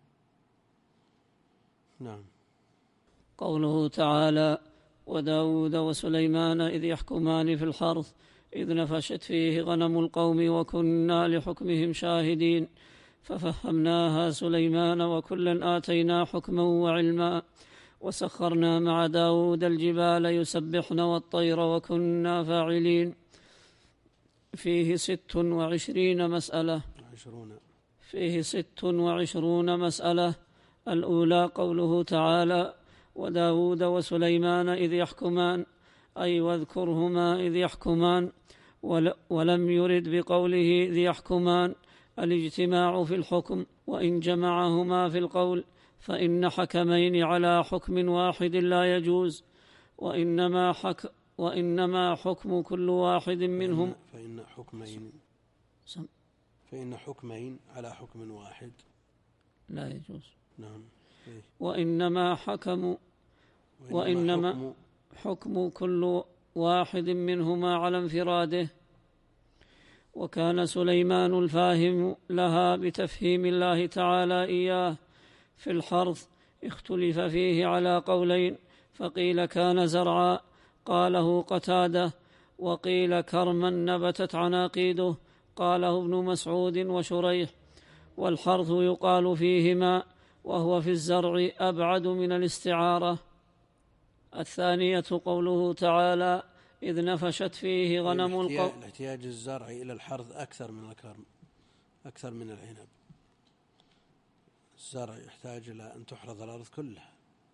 نعم. قوله تعالى: وداود وسليمان إذ يحكمان في الحرث إذ نفشت فيه غنم القوم وكنا لحكمهم شاهدين، ففهمناها سليمان وكلا آتينا حكما وعلما، وسخرنا مع داود الجبال يسبحن والطير وكنا فاعلين. فيه ست وعشرين مسألة. وعشرون فيه ست وعشرون مسألة. الأولى قوله تعالى: وداود وسليمان إذ يحكمان، أي واذكرهما إذ يحكمان، ولم يرد بقوله إذ يحكمان الاجتماع في الحكم، وإن جمعهما في القول فإن حكمين على حكم واحد لا يجوز، وإنما, حك وإنما حكم كل واحد منهم فإن حكمين فإن حكمين على حكم واحد لا يجوز. نعم. وإنما حكم وإنما حكم, حكم كل واحد منهما على انفراده. وكان سليمان الفاهم لها بتفهيم الله تعالى إياه في الحرث اختلف فيه على قولين، فقيل كان زرعا قاله قتادة، وقيل كرما نبتت عناقيده قاله ابن مسعود وشريح. والحرث يقال فيهما، وهو في الزرع أبعد من الاستعارة. الثانية قوله تعالى: إذ نفشت فيه غنم القوم. الاحتياج الزرع إلى الحرث أكثر من الكرم، أكثر من العنب. الزرع يحتاج إلى أن تحرث الأرض كلها،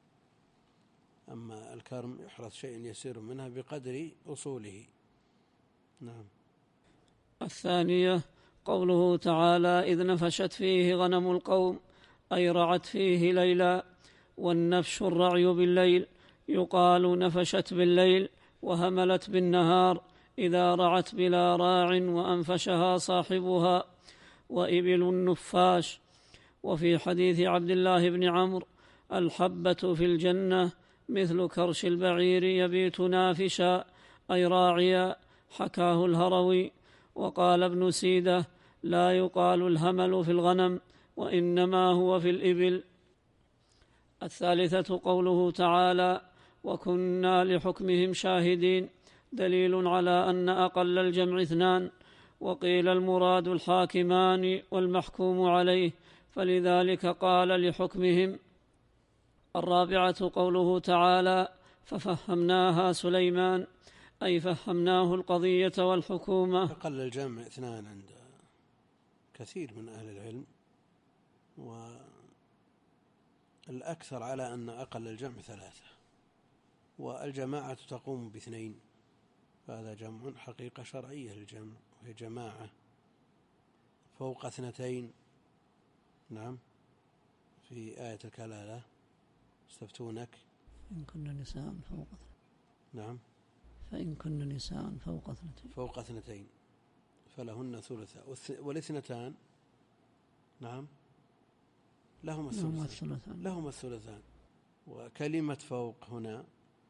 أما الكرم يحرث شيء يسير منها بقدر أصوله. نعم. الثانية قوله تعالى: إذ نفشت فيه غنم القوم، أي رعت فيه ليلا. والنفش الرعي بالليل، يقال نفشت بالليل وهملت بالنهار إذا رعت بلا راع وأنفشها صاحبها، وإبل النفاش. وفي حديث عبد الله بن عمرو: الحبة في الجنة مثل كرش البعير يبيت نافشا، أي راعيا، حكاه الهروي. وقال ابن سيدة: لا يقال الهمل في الغنم، وإنما هو في الإبل. الثالثة قوله تعالى: وكنا لحكمهم شاهدين، دليل على أن أقل الجمع اثنان، وقيل المراد الحاكمان والمحكوم عليه، فلذلك قال لحكمهم. الرابعة قوله تعالى: ففهمناها سليمان، أي فهمناه القضية والحكومة. أقل الجمع اثنان عند كثير من أهل العلم، والأكثر على أن أقل الجمع ثلاثة، والجماعة تقوم باثنين، فهذا جمع حقيقة شرعية للجمع، وهي جماعة فوق اثنتين. نعم. في آية الكلالة: استفتونك إن كن نساء فوق. نعم. فإن كن نساء فوق اثنتين فوق اثنتين فلهن ثلثا، والاثنتان نعم لهما الثلثان لهما الثلثان. وكلمة فوق هنا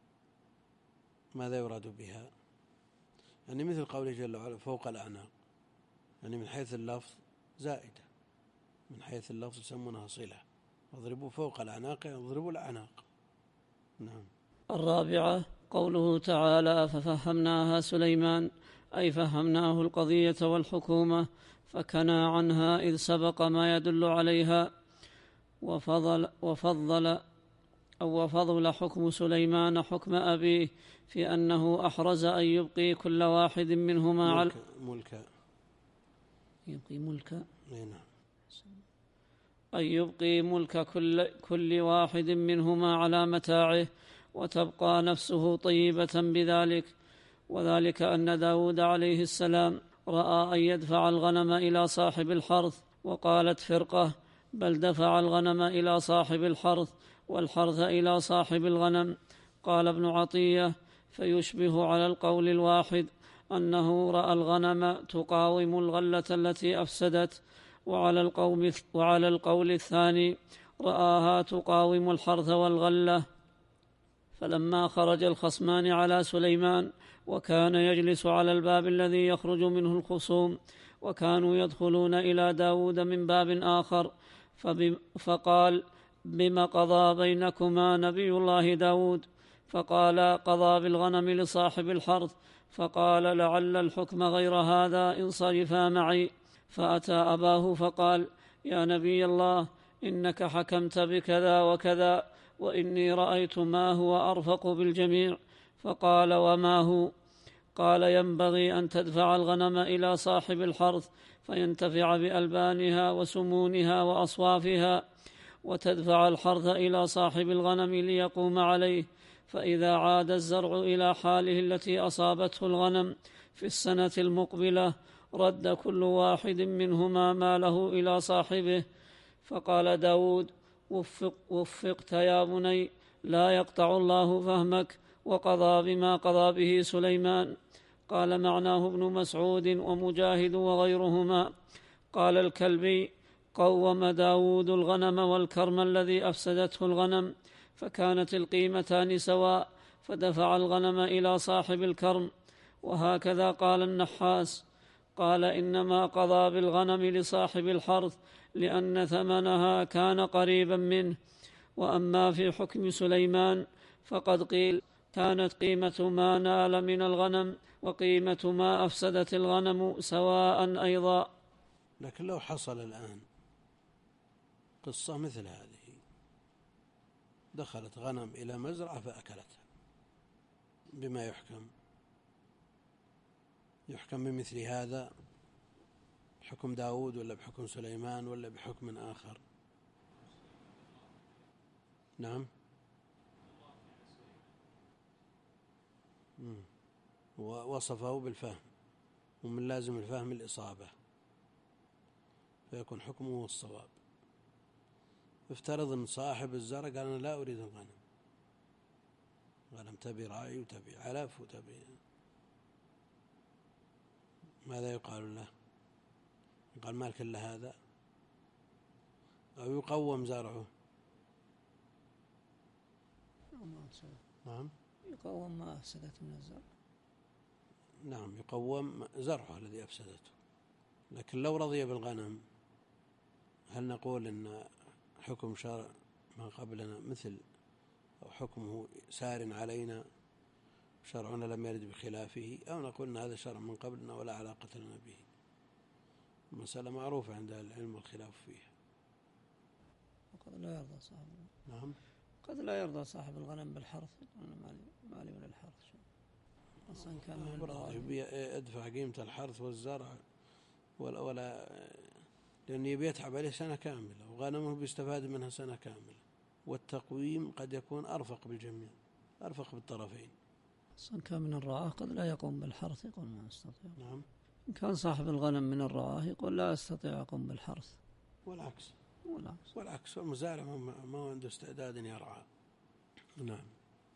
ماذا يراد بها؟ يعني مثل قوله جل وعلا: فوق الأعناق، يعني من حيث اللفظ زائدة، من حيث اللفظ يسمونها صلة. اضربوا فوق الأعناق، اضربوا الأعناق. نعم. الرابعة قوله تعالى: ففهمناها سليمان، أي فهمناه القضية والحكومة، فكنى عنها إذ سبق ما يدل عليها. وفضل, وفضل أو وفضل حكم سليمان حكم أبيه في أنه أحرز أن يبقي كل واحد منهما على ملكا يبقي ملكا نعم. أن يبقي ملك كل, كل واحد منهما على متاعه، وتبقى نفسه طيبة بذلك. وذلك أن داود عليه السلام رأى أن يدفع الغنم إلى صاحب الحرث، وقالت فرقة: بل دفع الغنم إلى صاحب الحرث والحرث إلى صاحب الغنم. قال ابن عطية: فيشبه على القول الواحد أنه رأى الغنم تقاوم الغلة التي أفسدت، وعلى القول, وعلى القول الثاني رآها تقاوم الحرث والغلة. فلما خرج الخصمان على سليمان، وكان يجلس على الباب الذي يخرج منه الخصوم، وكانوا يدخلون إلى داود من باب آخر، فقال: بما قضى بينكما نبي الله داود؟ فقال: قضى بالغنم لصاحب الحرث. فقال: لعل الحكم غير هذا، انصرفا معي. فأتى أباه فقال: يا نبي الله، إنك حكمت بكذا وكذا، وإني رأيت ما هو أرفق بالجميع. فقال: وما هو؟ قال: ينبغي أن تدفع الغنم إلى صاحب الحرث، فينتفع بألبانها وسمونها وأصوافها، وتدفع الحرث إلى صاحب الغنم ليقوم عليه، فإذا عاد الزرع إلى حاله التي أصابته الغنم في السنة المقبلة رد كل واحد منهما ماله إلى صاحبه. فقال داود: وفق وفقت يا بني، لا يقطع الله فهمك، وقضى بما قضى به سليمان. قال معناه ابن مسعود ومجاهد وغيرهما. قال الكلبي: قوم داود الغنم والكرم الذي أفسدته الغنم، فكانت القيمتان سواء، فدفع الغنم إلى صاحب الكرم. وهكذا قال النحاس. قال: إنما قضى بالغنم لصاحب الحرث لأن ثمنها كان قريبا منه. وأما في حكم سليمان فقد قيل: كانت قيمة ما نال من الغنم وقيمة ما أفسدت الغنم سواء أيضا. لكن لو حصل الآن قصة مثل هذه، دخلت غنم إلى مزرعة فأكلتها، بما يحكم؟ يحكم بمثل هذا حكم داود ولا بحكم سليمان ولا بحكم آخر؟ نعم. ووصفه بالفهم، ومن لازم الفهم الإصابة، فيكون حكمه الصواب. افترض أن صاحب الزرع قال: أنا لا أريد الغنم، غنم تبي راعي وتبي علف وتبي، ماذا يقال له؟ يقال مالك إلا هذا، أو يقوم زرعه؟ نعم، يقوم ما أفسدته من الزرع. نعم، يقوم زرعه الذي أفسدته. لكن لو رضي بالغنم، هل نقول إن حكم شرع ما قبلنا مثل، أو حكمه سار علينا شرعنا لم يرد بخلافه، أو نقول إن هذا شرع من قبلنا ولا علاقة لنا به؟ المسألة معروفة عند العلم والخلاف فيها. وقد لا يرضى صاحب نعم قد لا يرضى صاحب الغنم بالحرث، مالي مالي من الحرث أصلا كان من يدفع قيمة الحرث والزرع ولا, ولا لأنه يبي يتعب عليه سنة كاملة، وغنمه بيستفاد منها سنة كاملة، والتقويم قد يكون أرفق بالجميع، أرفق بالطرفين. أصلا كان من الرعاة قد لا يقوم بالحرث، يقول ما أستطيع. نعم. إن كان صاحب الغنم من الرعاة يقول لا أستطيع أقوم بالحرث، والعكس والعكس والعكس والمزارع ما عنده استعداد أن يرعى. نعم.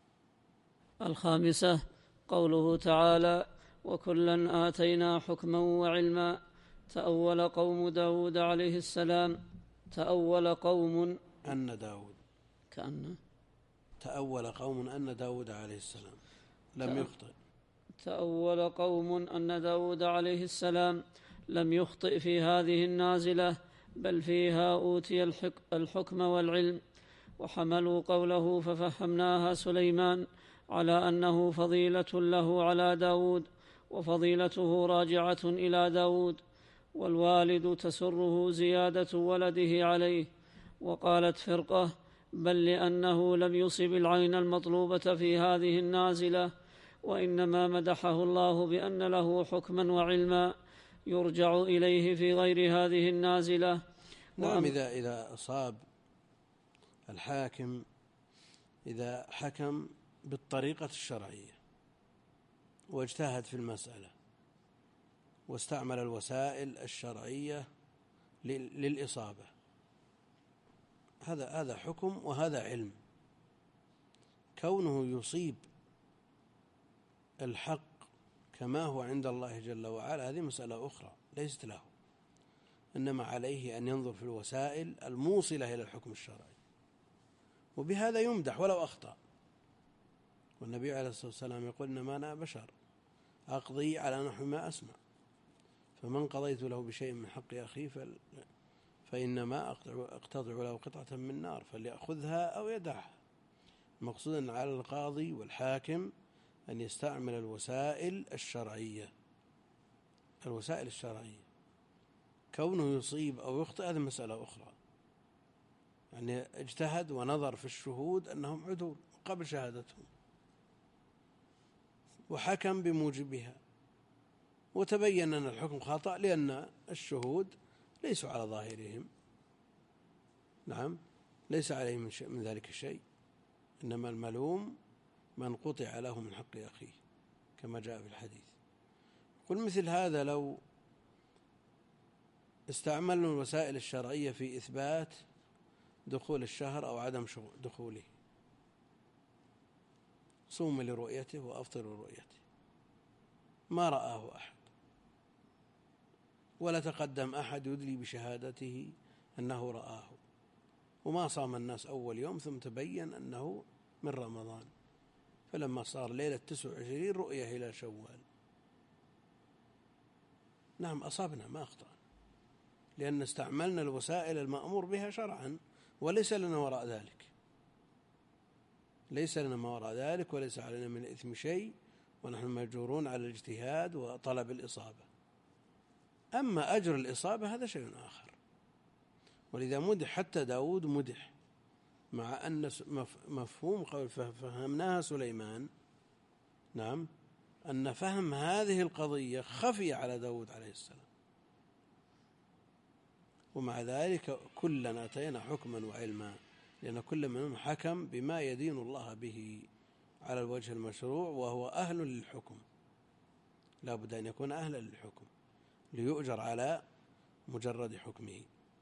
الخامسة قوله تعالى: وكلا آتينا حكما وعلما. تأول قوم داود عليه السلام تأول قوم أن داود كأن تأول قوم أن داود عليه السلام لم يخطئ. تأول قوم أن داود عليه السلام لم يخطئ في هذه النازلة، بل فيها أوتي الحكم والعلم، وحملوا قوله ففهمناها سليمان على أنه فضيلة له على داود، وفضيلته راجعة إلى داود، والوالد تسره زيادة ولده عليه. وقالت فرقة: بل لأنه لم يصب العين المطلوبة في هذه النازلة، وإنما مدحه الله بأن له حكما وعلما يرجع إليه في غير هذه النازلة. نعم. إذا إذا أصاب الحاكم، إذا حكم بالطريقة الشرعية واجتهد في المسألة واستعمل الوسائل الشرعية للإصابة، هذا هذا حكم وهذا علم. كونه يصيب الحق كما هو عند الله جل وعلا هذه مسألة أخرى ليست له، إنما عليه أن ينظر في الوسائل الموصلة إلى الحكم الشرعي، وبهذا يمدح ولو أخطأ. والنبي عليه الصلاة والسلام يقول: إنما أنا بشر أقضي على نحو ما أسمع، فمن قضيت له بشيء من حق أخيه فإنما أقتطع له قطعة من نار فليأخذها أو يدعها. المقصود أن على القاضي والحاكم أن يستعمل الوسائل الشرعية الوسائل الشرعية كونه يصيب أو يخطئ هذه مسألة أخرى، يعني اجتهد ونظر في الشهود أنهم عدول قبل شهادتهم وحكم بموجبها، وتبين أن الحكم خطأ لأن الشهود ليسوا على ظاهرهم، نعم، ليس عليهم من ذلك الشيء، إنما الملوم من قطع له من حق أخيه كما جاء في الحديث. قل مثل هذا لو استعملنا الوسائل الشرعية في إثبات دخول الشهر أو عدم دخوله، صوم لرؤيته وأفطر لرؤيته، ما رآه أحد ولا تقدم أحد يدلي بشهادته أنه رآه، وما صام الناس أول يوم ثم تبين أنه من رمضان، فلما صار ليلة تسعة وعشرين رؤية إلى شوال، نعم أصابنا ما أخطأنا، لأن استعملنا الوسائل المأمور بها شرعا، وليس لنا وراء ذلك، ليس لنا ما وراء ذلك، وليس علينا من الإثم شيء، ونحن مأجورون على الاجتهاد وطلب الإصابة. أما أجر الإصابة هذا شيء آخر. ولذا مدح حتى داود مدح، مع أن مفهوم قول فهمناها سليمان، نعم، أن فهم هذه القضية خفي على داود عليه السلام، ومع ذلك كلنا أتينا حكما وعلما، لأن كل منهم حكم بما يدين الله به على الوجه المشروع، وهو أهل للحكم، لا بد أن يكون أهلا للحكم ليؤجر على مجرد حكمه.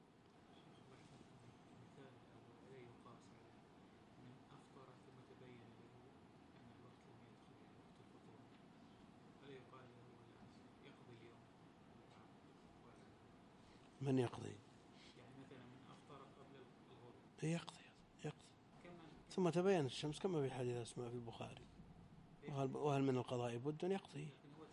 من يقضي؟ يعني مثلا من أفطر قبل الغروب يقضي يقضي ثم تبين الشمس كما في حديث أسماء في البخاري، وهل, وهل من القضاء بد؟ يقضي.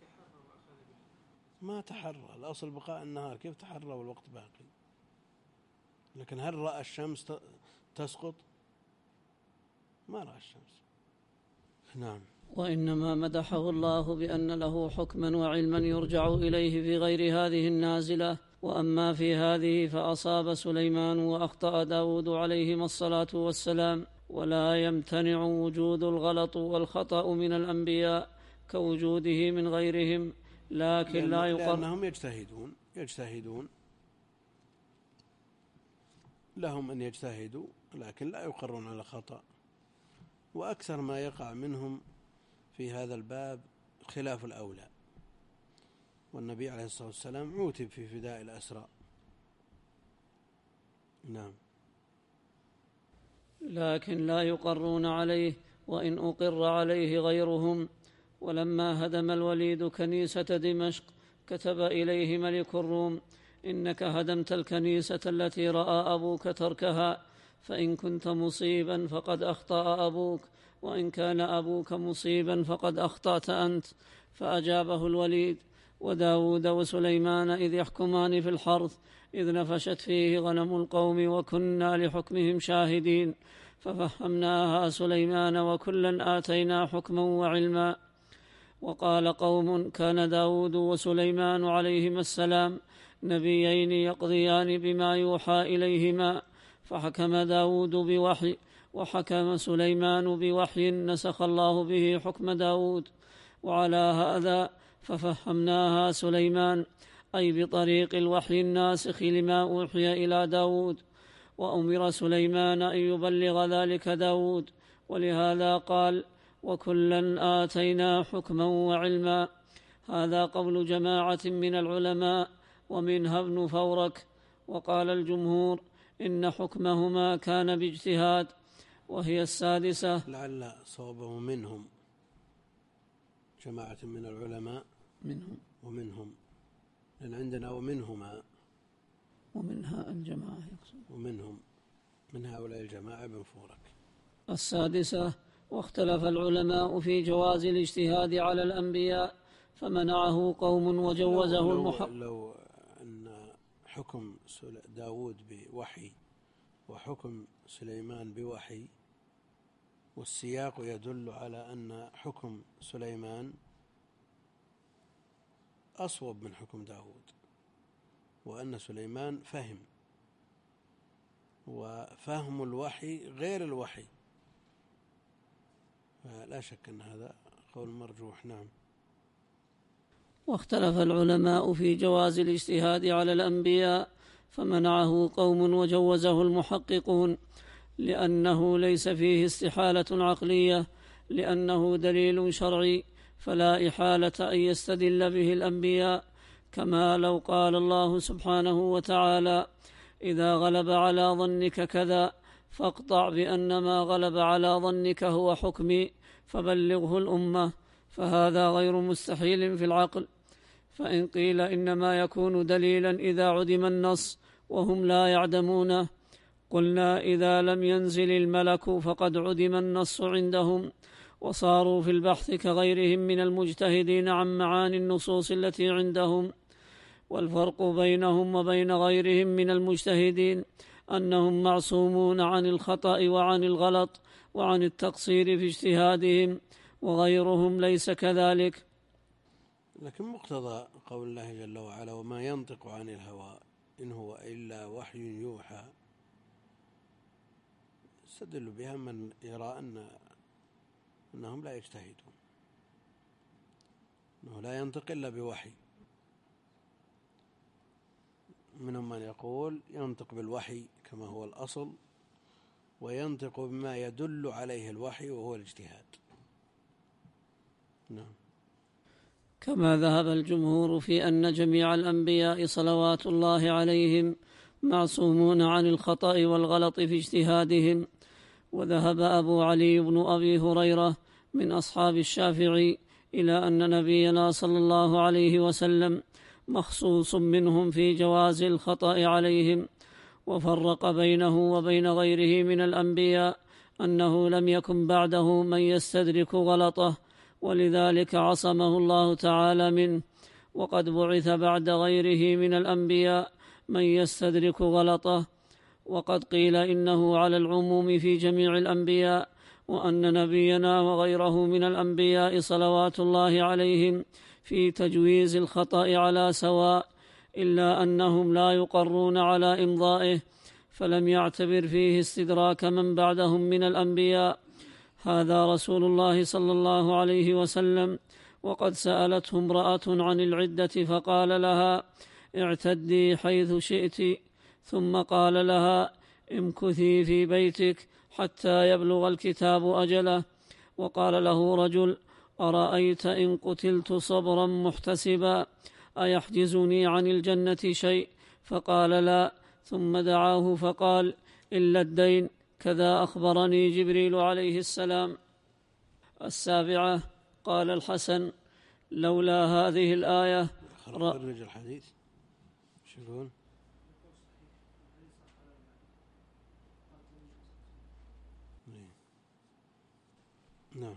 ما تحرى، الأصل بقاء النهار، كيف تحرى والوقت باقي؟ لكن هل رأى الشمس تسقط؟ ما رأى الشمس. نعم. وإنما مدحه الله بأن له حكما وعلما يرجع إليه في غير هذه النازلة، وأما في هذه فأصاب سليمان وأخطأ داود عليهما الصلاة والسلام، ولا يمتنع وجود الغلط والخطأ من الأنبياء كوجوده من غيرهم، لكن لا يقر لأنهم يجتهدون يجتهدون لهم أن يجتهدوا، لكن لا يقرون على خطأ. وأكثر ما يقع منهم في هذا الباب خلاف الأولى، والنبي عليه الصلاة والسلام عوتب في فداء الأسرى. نعم. لكن لا يقرون عليه، وإن أقر عليه غيرهم. ولما هدم الوليد كنيسة دمشق كتب إليه ملك الروم: إنك هدمت الكنيسة التي رأى أبوك تركها، فإن كنت مصيبا فقد أخطأ أبوك، وإن كان أبوك مصيبا فقد أخطأت أنت. فأجابه الوليد وداود وسليمان إذ يحكمان في الحرث، إذ نفشت فيه غنم القوم وكنا لحكمهم شاهدين، ففهمناها سليمان وكلا آتينا حكما وعلما. وقال قوم: كان داود وسليمان عليهما السلام نبيين يقضيان بما يوحى إليهما، فحكم داود بوحي وحكم سليمان بوحي نسخ الله به حكم داود. وعلى هذا ففهمناها سليمان، أي بطريق الوحي الناسخ لما أوحي إلى داود، وأمر سليمان أن يبلغ ذلك داود، ولهذا قال: وكلا آتينا حكما وعلما. هذا قول جماعة من العلماء، ومنها ابن فورك. وقال الجمهور إن حكمهما كان باجتهاد. وهي السادسة. لعل صوابه منهم، جماعة من العلماء منهم ومنهم، لأن عندنا ومنهما ومنها الجماعة يقصد ومنهم من هؤلاء الجماعة ابن فورك. السادسة. واختلف العلماء في جواز الاجتهاد على الأنبياء، فمنعه قوم وجوزه المحقق. لو أن حكم داود بوحي وحكم سليمان بوحي، والسياق يدل على أن حكم سليمان أصوب من حكم داود، وأن سليمان فهم، وفهم الوحي غير الوحي، لا شك أن هذا قول مرجوح. نعم. واختلف العلماء في جواز الاجتهاد على الأنبياء، فمنعه قوم وجوزه المحققون، لأنه ليس فيه استحالة عقلية، لأنه دليل شرعي فلا إحالة أن يستدل به الأنبياء، كما لو قال الله سبحانه وتعالى: إذا غلب على ظنك كذا فاقطع بأن ما غلب على ظنك هو حكمي فبلغه الأمة، فهذا غير مستحيل في العقل. فإن قيل إنما يكون دليلا إذا عدم النص وهم لا يعدمونه، قلنا: إذا لم ينزل الملك فقد عدم النص عندهم، وصاروا في البحث كغيرهم من المجتهدين عن معاني النصوص التي عندهم. والفرق بينهم وبين غيرهم من المجتهدين أنهم معصومون عن الخطأ وعن الغلط وعن التقصير في اجتهادهم، وغيرهم ليس كذلك. لكن مقتضى قول الله جل وعلا: وما ينطق عن الهوى إن هو إلا وحي يوحى، استدل بها من يرى أن أنهم لا يجتهدون، أنه لا ينطق إلا بوحي. منهم من يقول ينطق بالوحي كما هو الأصل، وينطق بما يدل عليه الوحي وهو الاجتهاد. نعم. كما ذهب الجمهور في أن جميع الأنبياء صلوات الله عليهم معصومون عن الخطأ والغلط في اجتهادهم. وذهب أبو علي بن أبي هريرة من أصحاب الشافعي إلى أن نبينا صلى الله عليه وسلم مخصوص منهم في جواز الخطأ عليهم، وفرق بينه وبين غيره من الأنبياء أنه لم يكن بعده من يستدرك غلطه، ولذلك عصمه الله تعالى منه. وقد بعث بعد غيره من الأنبياء من يستدرك غلطه، وقد قيل إنه على العموم في جميع الأنبياء، وأن نبينا وغيره من الأنبياء صلوات الله عليهم في تجويز الخطأ على سواء، إلا أنهم لا يقرون على إمضائه، فلم يعتبر فيه استدراك من بعدهم من الأنبياء. هذا رسول الله صلى الله عليه وسلم، وقد سألته امرأة عن العدة فقال لها: اعتدي حيث شئت، ثم قال لها: امكثي في بيتك حتى يبلغ الكتاب أجله. وقال له رجل: أرأيت إن قتلت صبرا محتسبا أيحجزني عن الجنة شيء؟ فقال: لا. ثم دعاه فقال: إلا الدين، كذا أخبرني جبريل عليه السلام. السابعة: قال الحسن: لولا هذه الآية خرج الحديث. شوفون. نعم.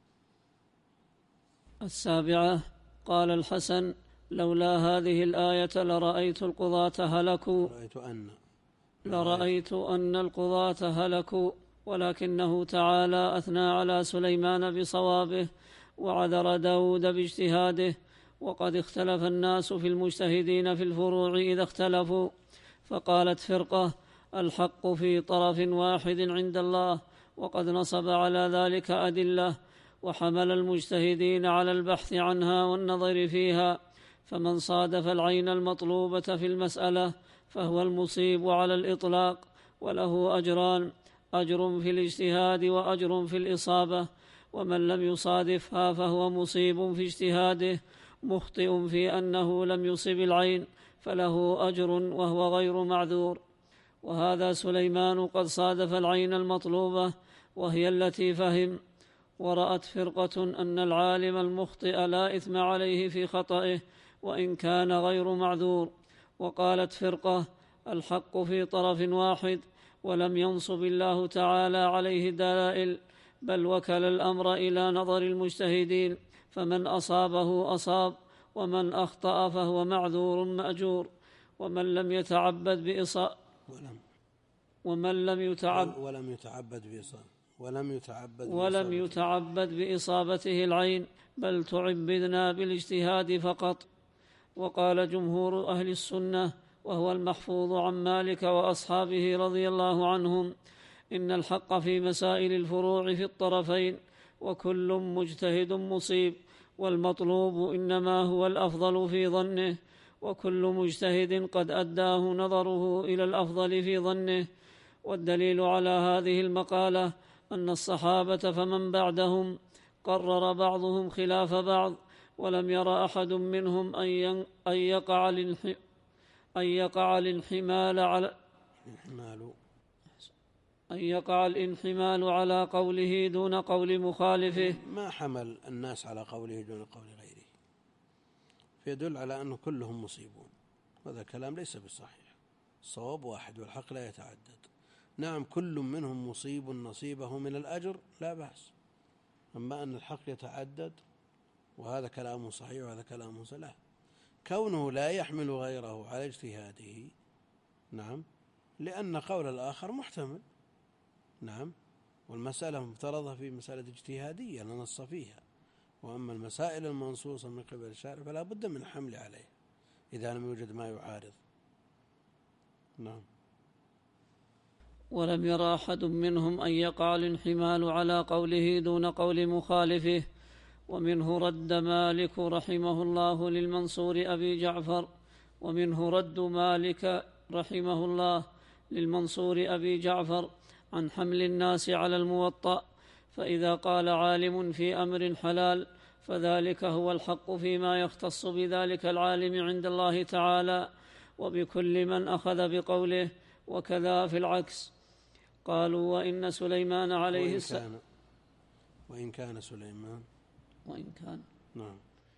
السابعة: قال الحسن: لولا هذه الآية لرأيت القضاة هلكوا رأيت أن لرأيت أن القضاة هلكوا، ولكنه تعالى أثنى على سليمان بصوابه، وعذر داود باجتهاده. وقد اختلف الناس في المجتهدين في الفروع إذا اختلفوا، فقالت فرقة: الحق في طرف واحد عند الله، وقد نصب على ذلك أدلة، وحمل المجتهدين على البحث عنها والنظر فيها. فمن صادف العين المطلوبة في المسألة فهو المصيب على الإطلاق، وله أجران: أجر في الاجتهاد وأجر في الإصابة. ومن لم يصادفها فهو مصيب في اجتهاده، مخطئ في أنه لم يصب العين، فله أجر وهو غير معذور. وهذا سليمان قد صادف العين المطلوبة، وهي التي فهم. ورأت فرقة أن العالم المخطئ لا إثم عليه في خطئه وإن كان غير معذور. وقالت فرقة: الحق في طرف واحد، ولم ينصب الله تعالى عليه دلائل، بل وكل الأمر إلى نظر المجتهدين، فمن أصابه أصاب، ومن أخطأ فهو معذور مأجور. ومن لم يتعبد بإصابة ولم ومن لم يتعبد ولم يتعبد بإصابة ولم يتعبد ولم يتعبد بإصابته العين، بل تعبدنا بالاجتهاد فقط. وقال جمهور أهل السنة، وهو المحفوظ عن مالك وأصحابه رضي الله عنهم: إن الحق في مسائل الفروع في الطرفين، وكل مجتهد مصيب، والمطلوب إنما هو الأفضل في ظنه، وكل مجتهد قد أداه نظره إلى الأفضل في ظنه. والدليل على هذه المقالة أن الصحابة فمن بعدهم قرر بعضهم خلاف بعض، ولم ير أحد منهم أن يقع أن يقع الانحمال على أن يقع الانحمال على قوله دون قول مخالفه. ما حمل الناس على قوله دون قول غيره، فيدل على أنه كلهم مصيبون. هذا كلام ليس بصحيح. الصواب واحد والحق لا يتعدد. نعم كل منهم مصيب نصيبه من الأجر لا بأس، أما أن الحق يتعدد وهذا كلامه صحيح وهذا كلامه لا. كونه لا يحمل غيره على اجتهاده، نعم، لأن قول الآخر محتمل، نعم، والمسألة مفترضة في مسألة اجتهادية لا نص فيها. وأما المسائل المنصوصة من قبل الشارع فلا بد من الحمل عليه إذا لم يوجد ما يعارض. نعم. ولم ير أحد منهم أن يقع الانحمال على قوله دون قول مخالفه. ومنه رد مالك رحمه الله للمنصور أبي جعفر ومنه رد مالك رحمه الله للمنصور أبي جعفر عن حمل الناس على الموطأ. فإذا قال عالم في أمر حلال فذلك هو الحق فيما يختص بذلك العالم عند الله تعالى وبكل من أخذ بقوله، وكذا في العكس. قالوا وإن سليمان عليه السلام وإن كان سليمان وإن كان نعم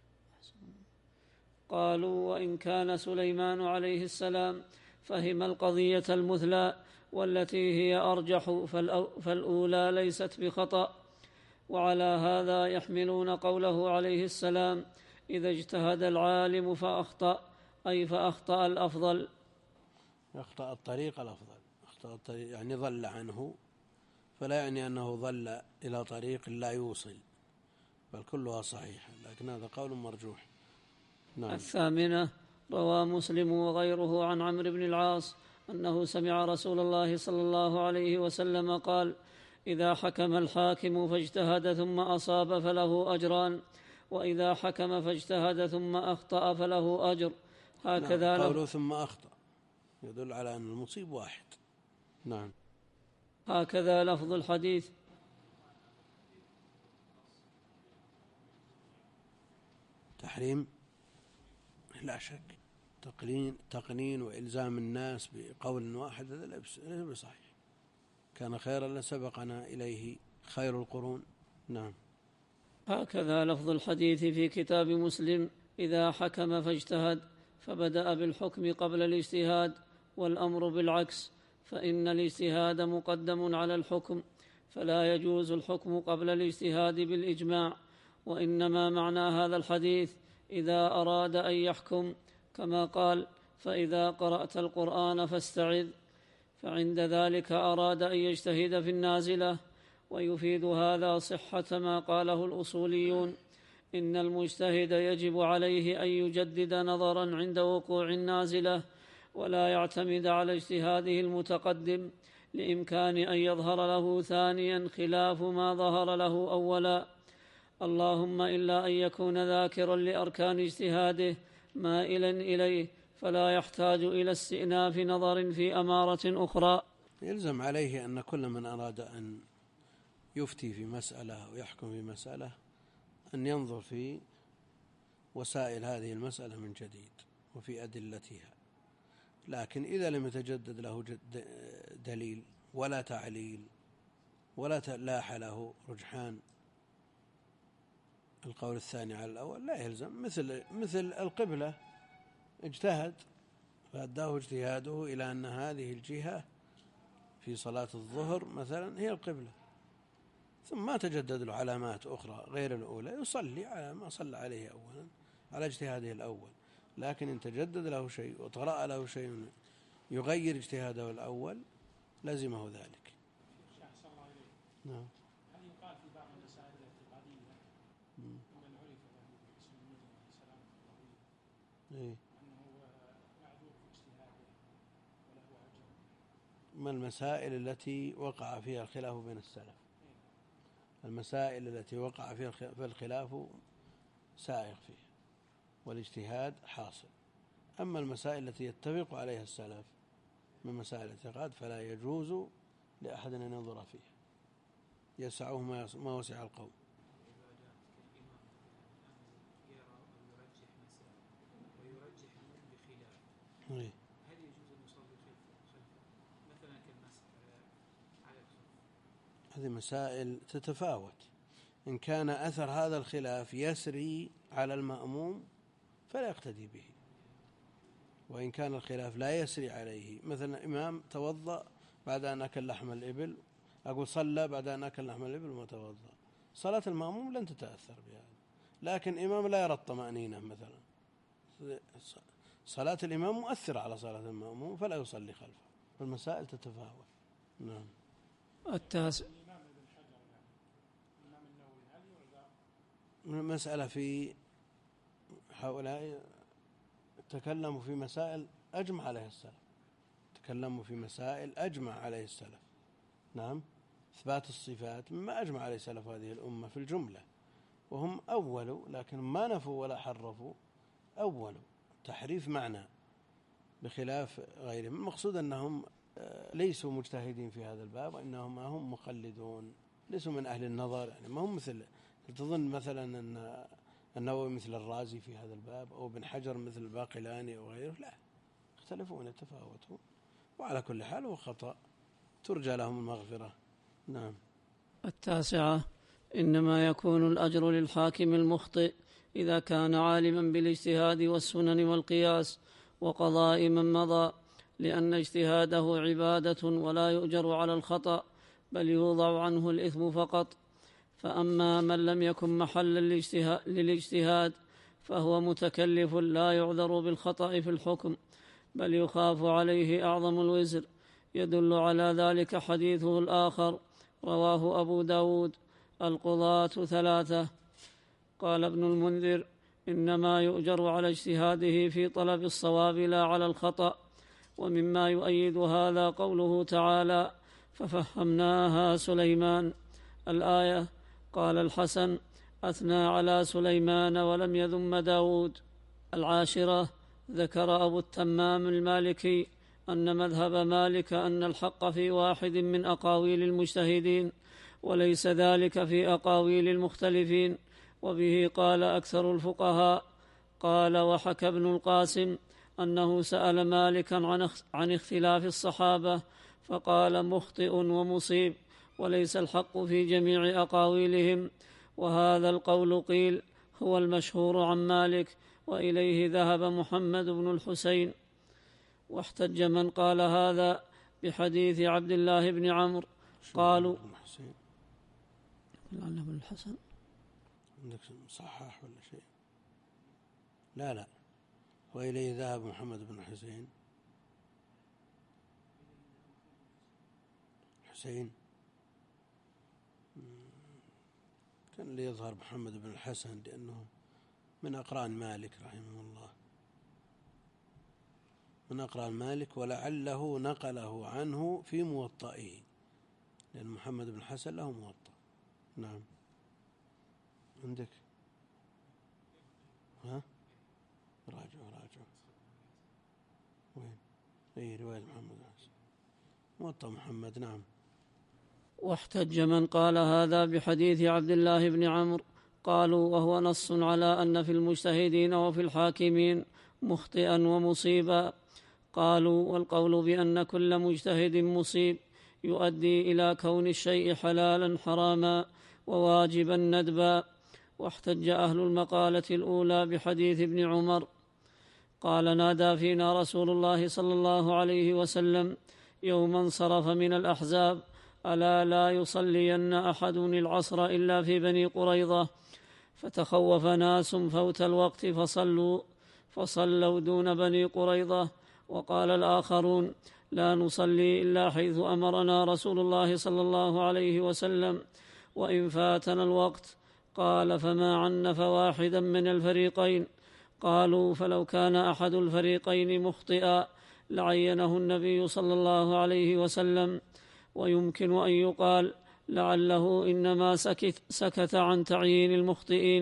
قالوا وإن كان سليمان عليه السلام فهم القضية المثلى والتي هي أرجح فالأولى ليست بخطأ. وعلى هذا يحملون قوله عليه السلام إذا اجتهد العالم فأخطأ، أي فأخطأ الأفضل، أخطأ الطريق الأفضل، أخطأ الطريق يعني ضل عنه، فلا يعني أنه ضل إلى طريق لا يوصل، بل كلها صحيحة، لكن هذا قول مرجوح. نعم. الثامنة روى مسلم وغيره عن عمرو بن العاص أنه سمع رسول الله صلى الله عليه وسلم قال إذا حكم الحاكم فاجتهد ثم أصاب فله أجران، وإذا حكم فاجتهد ثم أخطأ فله أجر. هكذا نعم. قوله ثم أخطأ يدل على أن المصيب واحد. نعم. هكذا لفظ الحديث. تحريم لا شك، تقنين تقنين وإلزام الناس بقول واحد هذا ليس بصحيح. كان خيرا لسبقنا إليه خير القرون. نعم. هكذا لفظ الحديث في كتاب مسلم إذا حكم فاجتهد، فبدأ بالحكم قبل الاجتهاد، والأمر بالعكس، فإن الاجتهاد مقدم على الحكم، فلا يجوز الحكم قبل الاجتهاد بالإجماع. وإنما معنى هذا الحديث إذا أراد أن يحكم، كما قال فإذا قرأت القرآن فاستعذ، فعند ذلك أراد أن يجتهد في النازلة. ويفيد هذا صحة ما قاله الأصوليون إن المجتهد يجب عليه أن يجدد نظرا عند وقوع النازلة، ولا يعتمد على اجتهاده المتقدم، لإمكان أن يظهر له ثانيا خلاف ما ظهر له أولا، اللهم إلا أن يكون ذاكرا لأركان اجتهاده مائلا إليه، فلا يحتاج إلى استئناف نظر في أمارة أخرى. يلزم عليه أن كل من أراد أن يفتي في مسألة أو يحكم في مسألة أن ينظر في وسائل هذه المسألة من جديد وفي أدلتها. لكن إذا لم يتجدد له دليل ولا تعليل ولا لاح له رجحان القول الثاني على الأول لا يلزم. مثل مثل القبلة، اجتهد فأداه اجتهاده إلى أن هذه الجهة في صلاة الظهر مثلا هي القبلة، ثم ما تجدد له علامات أخرى غير الأولى، يصلي على ما صلى عليه أولا على اجتهاده الأول. لكن إن تجدد له شيء وطرأ له شيء يغير اجتهاده الأول لزمه ذلك. نعم. هل يقال في بعض المسائل الاعتقادية ممن عرف له باسم النجم سلامة الطويل أنه معذور في اجتهاده وله أجر؟ ما المسائل التي وقع فيها الخلاف بين السلف؟ المسائل التي وقع فيها الخلاف سائغ فيه والاجتهاد حاصل. أما المسائل التي يتفق عليها السلف من مسائل الاعتقاد فلا يجوز لأحد أن ينظر فيها، يسعه ما وسع القوم. هل يجوز أن يصلي خلفه مثلا كالمسح على الخف؟ هذه مسائل تتفاوت. إن كان أثر هذا الخلاف يسري على المأموم فلا يقتدي به، وإن كان الخلاف لا يسري عليه، مثلا إمام توضأ بعد أن أكل لحم الإبل، أقول صلى بعد أن أكل لحم الإبل وما توضأ، صلاة المأموم لن تتأثر بهذا. لكن إمام لا يرى الطمأنينة مثلا، صلاة الإمام مؤثرة على صلاة المأموم فلا يصلي خلفه. فالمسائل تتفاوت. نعم. التاسع مسألة في هؤلاء تكلموا في مسائل أجمع عليها السلف، تكلموا في مسائل أجمع عليه السلف. نعم، إثبات الصفات مما أجمع عليه سلف هذه الأمة في الجملة، وهم أولوا، لكن ما نفوا ولا حرفوا، أولوا تحريف معنى بخلاف غيرهم. المقصود أنهم ليسوا مجتهدين في هذا الباب، وإنهم هم مقلدون، ليسوا من أهل النظر، يعني ما هم مثل تظن مثلا أن النووي مثل الرازي في هذا الباب، أو ابن حجر مثل الباقلاني أو غيره، لا، يختلفون يتفاوتون، وعلى كل حال هو خطأ ترجى لهم المغفرة. نعم. التاسعة: إنما يكون الأجر للحاكم المخطئ إذا كان عالما بالاجتهاد والسنن والقياس وقضاء من مضى، لأن اجتهاده عبادة ولا يؤجر على الخطأ، بل يوضع عنه الإثم فقط. فأما من لم يكن محلا للاجتهاد فهو متكلف لا يعذر بالخطأ في الحكم، بل يخاف عليه أعظم الوزر. يدل على ذلك حديثه الآخر رواه أبو داود: القضاة ثلاثة. قال ابن المنذر: إنما يؤجر على اجتهاده في طلب الصواب لا على الخطأ. ومما يؤيد هذا قوله تعالى: ففهمناها سليمان، الآية. قال الحسن: أثنى على سليمان ولم يذم داود. العاشرة: ذكر أبو التمام المالكي أن مذهب مالك أن الحق في واحد من أقاويل المجتهدين، وليس ذلك في أقاويل المختلفين، وبه قال أكثر الفقهاء. قال: وحكى ابن القاسم أنه سأل مالكا عن اختلاف الصحابة فقال: مخطئ ومصيب، وليس الحق في جميع أقاويلهم. وهذا القول قيل هو المشهور عن مالك، وإليه ذهب محمد بن الحسين. واحتج من قال هذا بحديث عبد الله بن عمرو. قالوا: لعله بن الحسن عندك صحاح ولا شيء؟ لا لا، وإليه ذهب محمد بن الحسين. حسين كان اللي يظهر محمد بن الحسن لأنه من أقران مالك رحمه الله، من أقران مالك، ولعله نقله عنه في موطئه، لأن محمد بن الحسن له موطأ. نعم. عندك؟ ها؟ راجع راجع وين؟ أي رواية محمد بن الحسن موطأ محمد. نعم. واحتج من قال هذا بحديث عبد الله بن عمرو. قالوا: وهو نص على أن في المجتهدين وفي الحاكمين مخطئا ومصيبا. قالوا: والقول بأن كل مجتهد مصيب يؤدي إلى كون الشيء حلالا حراما وواجبا ندبا. واحتج أهل المقالة الأولى بحديث ابن عمر قال: نادى فينا رسول الله صلى الله عليه وسلم يوم انصرف من الأحزاب: ألا لا يصلين أحد العصر إلا في بني قريظة. فتخوف ناس فوت الوقت فصلوا فصلوا دون بني قريظة. وقال الآخرون: لا نصلي إلا حيث أمرنا رسول الله صلى الله عليه وسلم وإن فاتنا الوقت. قال: فما عنف واحدا من الفريقين. قالوا: فلو كان أحد الفريقين مخطئا لعينه النبي صلى الله عليه وسلم. ويمكن أن يقال لعله إنما سكت, سكت عن تعيين المخطئين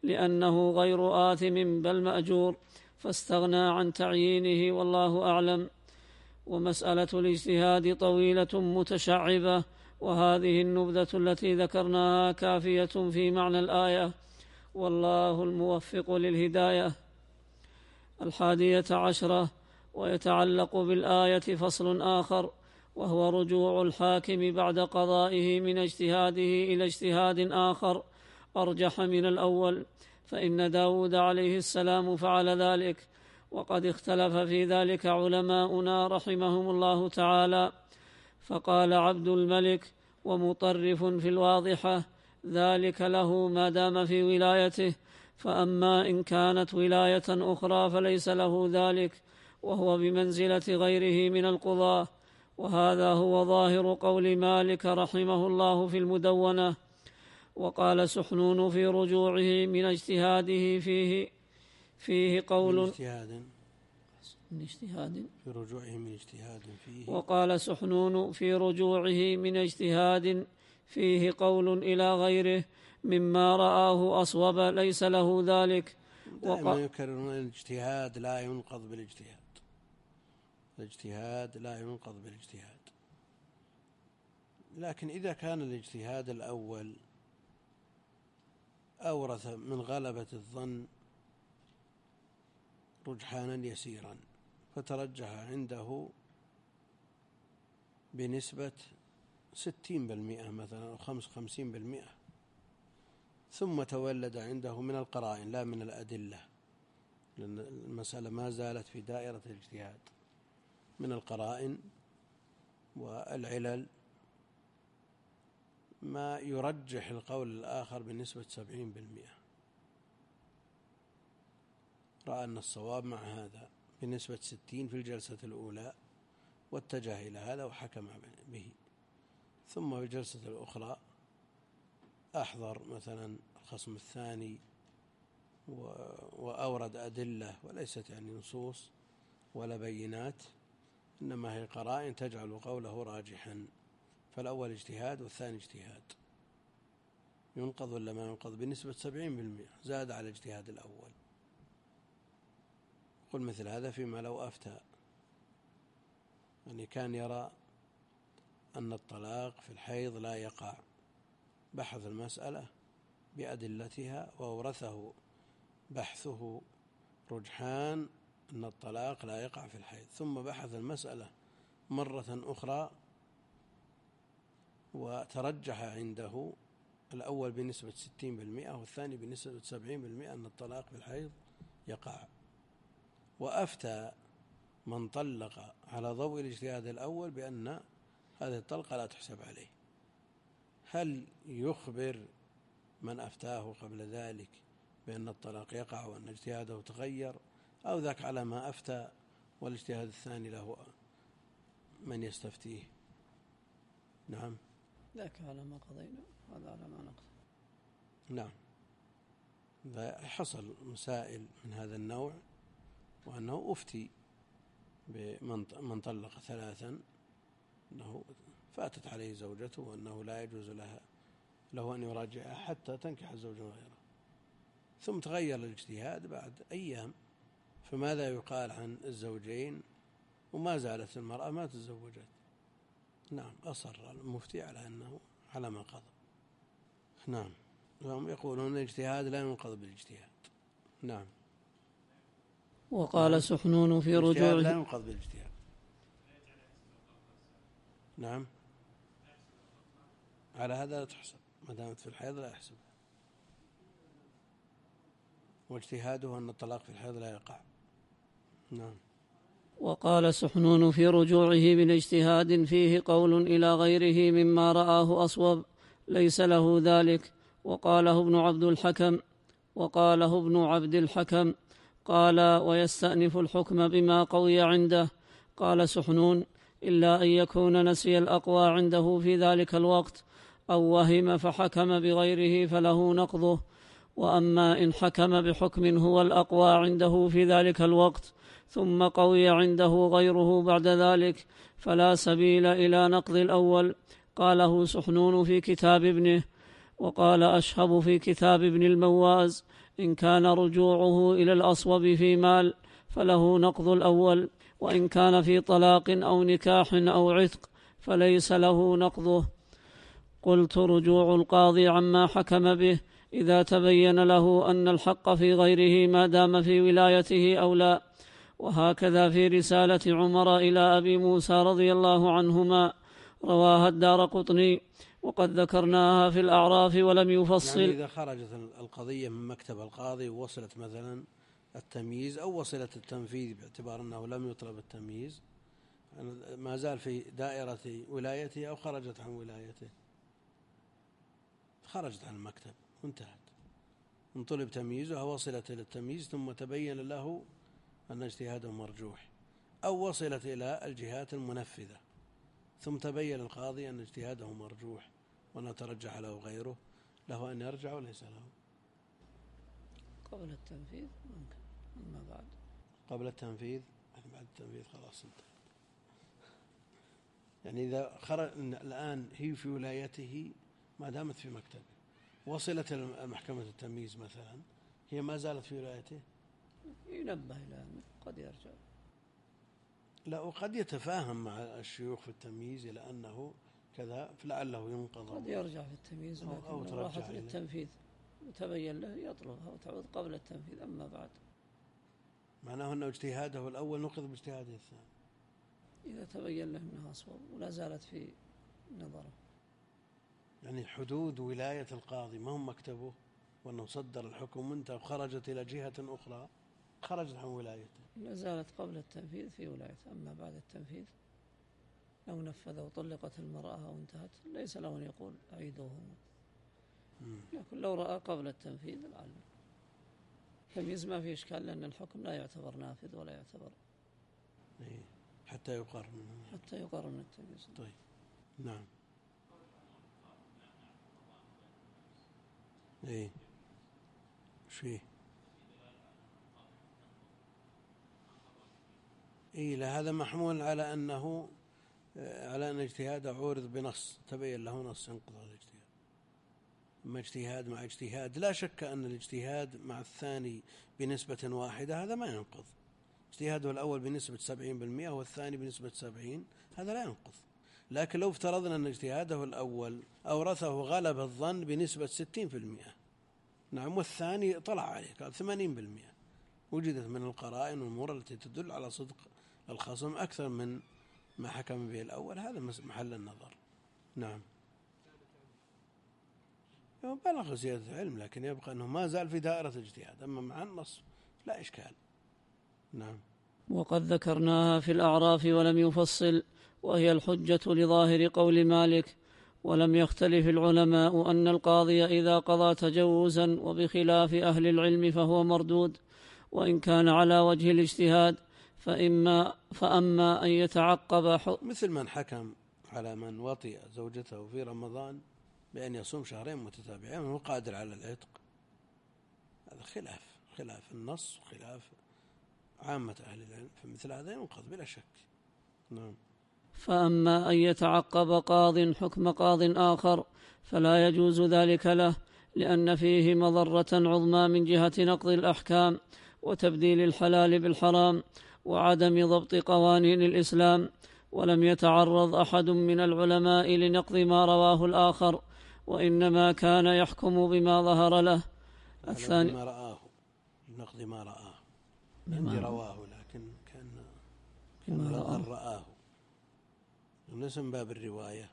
لأنه غير آثم بل مأجور، فاستغنى عن تعيينه والله أعلم. ومسألة الاجتهاد طويلة متشعبة، وهذه النبذة التي ذكرناها كافية في معنى الآية، والله الموفق للهداية. الحادية عشرة، ويتعلق بالآية فصل آخر، وهو رجوع الحاكم بعد قضائه من اجتهاده إلى اجتهاد آخر أرجح من الأول، فإن داود عليه السلام فعل ذلك، وقد اختلف في ذلك علماؤنا رحمهم الله تعالى. فقال عبد الملك ومطرف في الواضحة: ذلك له ما دام في ولايته، فأما إن كانت ولاية أخرى فليس له ذلك، وهو بمنزلة غيره من القضاة. وهذا هو ظاهر قول مالك رحمه الله في المدونة. وقال سحنون في رجوعه من اجتهاده فيه فيه قول من اجتهاد من اجتهاد في رجوعه من اجتهاد فيه وقال سحنون في رجوعه من اجتهاد فيه قول إلى غيره مما رآه أصوب ليس له ذلك. دائما يكررون الاجتهاد لا ينقض بالاجتهاد، الاجتهاد لا ينقض بالاجتهاد. لكن إذا كان الاجتهاد الأول أورث من غلبة الظن رجحانا يسيرا، فترجح عنده بنسبة ستين بالمئة مثلا أو خمس خمسين بالمئة، ثم تولد عنده من القرائن لا من الأدلة، لأن المسألة ما زالت في دائرة الاجتهاد، من القرائن والعلل ما يرجح القول الآخر بنسبة سبعين بالمئة، رأى أن الصواب مع هذا بنسبة ستين في الجلسة الأولى، واتجه إلى هذا وحكم به، ثم في الجلسة الأخرى أحضر مثلا الخصم الثاني وأورد أدلة وليست يعني نصوص ولا بينات، إنما هي قرائن تجعل قوله راجحا، فالأول اجتهاد والثاني اجتهاد، ينقض ولا ما ينقض بنسبة سبعين بالمئة، زاد على الاجتهاد الأول. قل مثل هذا فيما لو أفتى، يعني كان يرى أن الطلاق في الحيض لا يقع، بحث المسألة بأدلتها وأورثه بحثه رجحان أن الطلاق لا يقع في الحيض، ثم بحث المسألة مرة أخرى وترجح عنده الأول بنسبة ستين بالمئة والثاني بنسبة سبعين بالمئة أن الطلاق في الحيض يقع، وأفتى من طلق على ضوء الاجتهاد الأول بأن هذه الطلقة لا تحسب عليه. هل يخبر من أفتاه قبل ذلك بأن الطلاق يقع وأن اجتهاده تغير، أو ذاك على ما أفتى والاجتهاد الثاني له من يستفتيه؟ نعم، ذاك على ما قضينا، هذا على ما نقضي. نعم، حصل مسائل من هذا النوع، وأنه أفتي بمن طلق ثلاثا أنه فاتت عليه زوجته وأنه لا يجوز لها له أن يراجعها حتى تنكح زوجا غيره، ثم تغير الاجتهاد بعد أيام، فماذا يقال عن الزوجين وما زالت المرأة ما تزوجت؟ نعم، أصر المفتي على أنه على ما قضى. نعم، وهم يقولون الاجتهاد لا ينقض بالاجتهاد. نعم. وقال نعم. سحنون في رجوعه لا ينقض بالاجتهاد. نعم، على هذا لا تحسب، ما دامت في الحيض لا يحسب، واجتهاده أن الطلاق في الحيض لا يقع. نعم. وقال سحنون في رجوعه من اجتهاد فيه قول إلى غيره مما رآه أصوب ليس له ذلك، وقاله ابن عبد الحكم وقاله ابن عبد الحكم قال: ويستأنف الحكم بما قوي عنده. قال سحنون: إلا أن يكون نسي الأقوى عنده في ذلك الوقت أو وهم فحكم بغيره فله نقضه، وأما إن حكم بحكم هو الأقوى عنده في ذلك الوقت ثم قوي عنده غيره بعد ذلك فلا سبيل إلى نقض الأول. قاله سحنون في كتاب ابنه. وقال أشهب في كتاب ابن المواز: إن كان رجوعه إلى الأصوب في مال فله نقض الأول، وإن كان في طلاق أو نكاح أو عتق فليس له نقضه. قلت: رجوع القاضي عما حكم به إذا تبين له أن الحق في غيره ما دام في ولايته أو لا. وهكذا في رسالة عمر إلى أبي موسى رضي الله عنهما رواها الدارقطني، وقد ذكرناها في الأعراف ولم يفصل. يعني إذا خرجت القضية من مكتب القاضي ووصلت مثلا التمييز أو وصلت التنفيذ باعتبار أنه لم يطلب التمييز، ما زال في دائرة ولايته أو خرجت عن ولايته، خرجت عن المكتب وانتهت. ان طلب تمييزها وصلت إلى التمييز ثم تبين له أن اجتهاده مرجوح، أو وصلت إلى الجهات المنفذة ثم تبين القاضي أن اجتهاده مرجوح وأن ترجح له غيره، له أن يرجع وليس له. قبل التنفيذ ممكن، أما بعد قبل التنفيذ يعني بعد التنفيذ خلاص انتهى. يعني إذا خرج الآن هي في ولايته ما دامت في مكتبه، وصلت المحكمة التمييز مثلا، هي ما زالت في ولايته، ينبه إلى أنه قد يرجع. لا، وقد يتفاهم مع الشيوخ في التمييز إلى أنه كذا فلعله ينقض، قد يرجع في التمييز لكن أو لو راحت للتنفيذ وتبين له يطلبها وتعود قبل التنفيذ. أما بعد معناه أنه اجتهاده الأول نقض باجتهاده الثاني إذا تبين له أنها أصوب ولا زالت في نظره. يعني حدود ولاية القاضي ما هم مكتبه، وأنه صدر الحكم منته وخرجت إلى جهة أخرى، خرجت عن ولايته، لا زالت قبل التنفيذ في ولايته. أما بعد التنفيذ لو نفذ وطلقت المرأة وانتهت ليس له أن يقول أعيدوهما، لكن لو رأى قبل التنفيذ لعل التمييز ما في إشكال، لأن الحكم لا يعتبر نافذ ولا يعتبر حتى يقر منه، حتى يقر من التمييز. طيب نعم. ايه شيء ايه لهذا محمول على أنه على أن اجتهاده عورض بنص تبين له نص ينقض الاجتهاد. أما اجتهاد مع اجتهاد لا شك أن الاجتهاد مع الثاني بنسبة واحدة هذا ما ينقض. اجتهاده الأول بنسبة سبعين بالمئة والثاني بنسبة سبعين، هذا لا ينقض. لكن لو افترضنا أن اجتهاده الأول أورثه غلب الظن بنسبة ستين بالمئة، نعم، والثاني طلع عليه قال ثمانين بالمئة، وجدت من القرائن والأمور التي تدل على صدق الخصم أكثر من ما حكم به الأول، هذا محل النظر. نعم، بلغ زيادة علم، لكن يبقى أنه ما زال في دائرة الاجتهاد. أما مع النص لا إشكال. نعم. وقد ذكرناها في الأعراف ولم يفصل، وهي الحجة لظاهر قول مالك. ولم يختلف العلماء أن القاضي إذا قضى تجوزا وبخلاف أهل العلم فهو مردود، وإن كان على وجه الاجتهاد فإما فأما أن يتعقب مثل من حكم على من وطئ زوجته في رمضان بأن يصوم شهرين متتابعين وهو قادر على العتق، هذا خلاف خلاف النص وخلاف عامة أهل العلم، فمثل هذا ينقض بلا شك. نعم. فأما أن يتعقب قاض حكم قاض آخر فلا يجوز ذلك له، لأن فيه مضرة عظمى من جهة نقض الأحكام وتبديل الحلال بالحرام وعدم ضبط قوانين الإسلام. ولم يتعرض أحد من العلماء لنقض ما رواه الآخر، وإنما كان يحكم بما ظهر له. الثاني ما رآه، نقض ما رآه، عندي رواه لكن كان كان رآه, رآه. ليس من باب الرواية.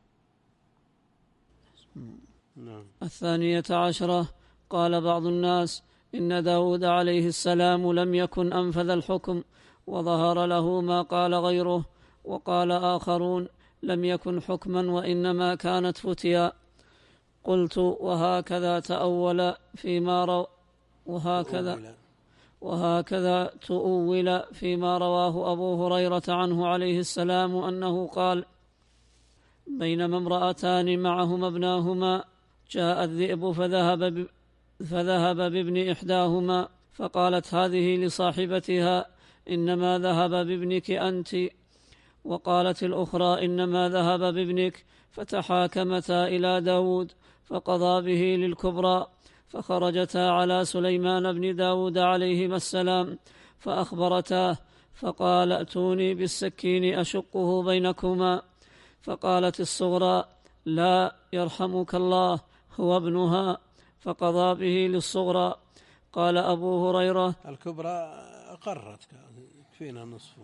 نعم. الثانية عشرة، قال بعض الناس إن داود عليه السلام لم يكن أنفذ الحكم وظهر له ما قال غيره، وقال آخرون لم يكن حكما وإنما كانت فتيا. قلت وهكذا تأول فيما رو وهكذا وهكذا تؤول فيما رواه أبو هريرة عنه عليه السلام أنه قال بينما امرأتان معهما ابناهما جاء الذئب فذهب, ب... فذهب بابن إحداهما فقالت هذه لصاحبتها إنما ذهب بابنك أنت، وقالت الأخرى إنما ذهب بابنك، فتحاكمتا إلى داود فقضى به للكبرى، فخرجتا على سليمان بن داود عليهما السلام فأخبرتاه، فقال ائتوني بالسكين أشقه بينكما. فقالت الصغرى لا يرحمك الله هو ابنها، فقضى به للصغرى. قال أبو هريرة الكبرى أقرت كفينا نصفه،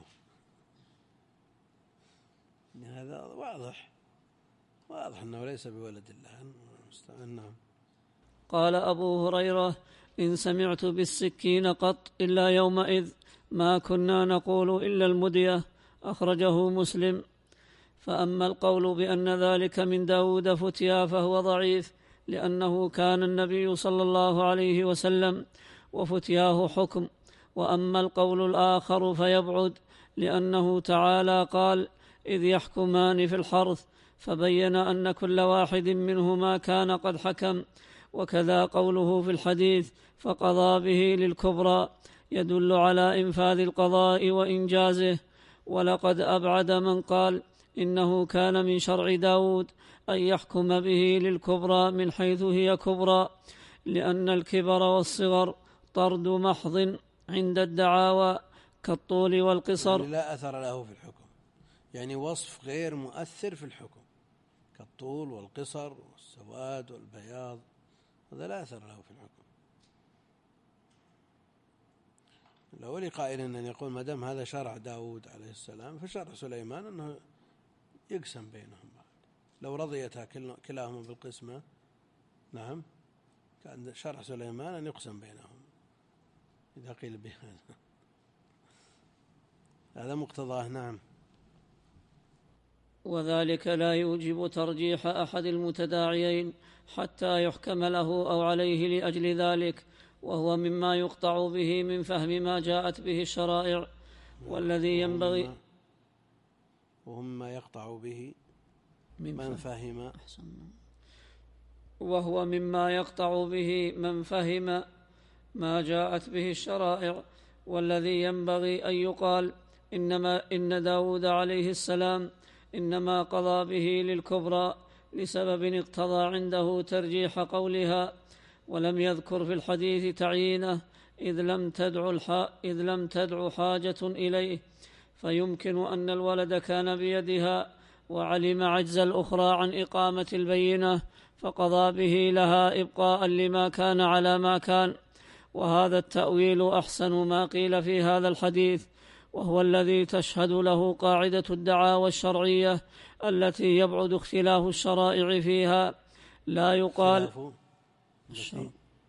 هذا واضح واضح أنه ليس بولد الله. نعم. قال أبو هريرة إن سمعت بالسكين قط إلا يومئذ ما كنا نقول إلا المدية، أخرجه مسلم. فأما القول بأن ذلك من داود فتيا فهو ضعيف، لأنه كان النبي صلى الله عليه وسلم وفتياه حكم. وأما القول الآخر فيبعد، لأنه تعالى قال إذ يحكمان في الحرث، فبين أن كل واحد منهما كان قد حكم. وكذا قوله في الحديث فقضى به للكبرى يدل على إنفاذ القضاء وإنجازه. ولقد أبعد من قال إنه كان من شرع داود أن يحكم به للكبرى من حيث هي كبرى، لأن الكبر والصغر طرد محض عند الدعاوى كالطول والقصر، يعني لا أثر له في الحكم، يعني وصف غير مؤثر في الحكم كالطول والقصر والسواد والبياض، هذا لا أثر له في الحكم. لو لقائل أن يقول ما دام هذا شرع داود عليه السلام فشرع سليمان أنه يقسم بينهم، لو رضيتها كلاهما بالقسمة نعم كان شرع سليمان أن يقسم بينهم إذا قيل بهذا، هذا مقتضاه. نعم. وذلك لا يوجب ترجيح أحد المتداعيين حتى يحكم له أو عليه لأجل ذلك، وهو مما يقطع به من فهم ما جاءت به الشرائع. والذي ينبغي وهم ما يقطع به من, من فهم وهو مما يقطع به من فهم ما جاءت به الشرائع. والذي ينبغي أن يقال إنما إن داود عليه السلام إنما قضى به للكبرى لسبب اقتضى عنده ترجيح قولها، ولم يذكر في الحديث تعيينه إذ لم تدع الحا إذ لم تدع حاجة إليه، فيمكن أن الولد كان بيدها وعلم عجز الأخرى عن إقامة البينة فقضى به لها إبقاء لما كان على ما كان. وهذا التأويل أحسن ما قيل في هذا الحديث، وهو الذي تشهد له قاعدة الدعاوى الشرعية التي يبعد اختلاف الشرائع فيها. لا يقال الشرائع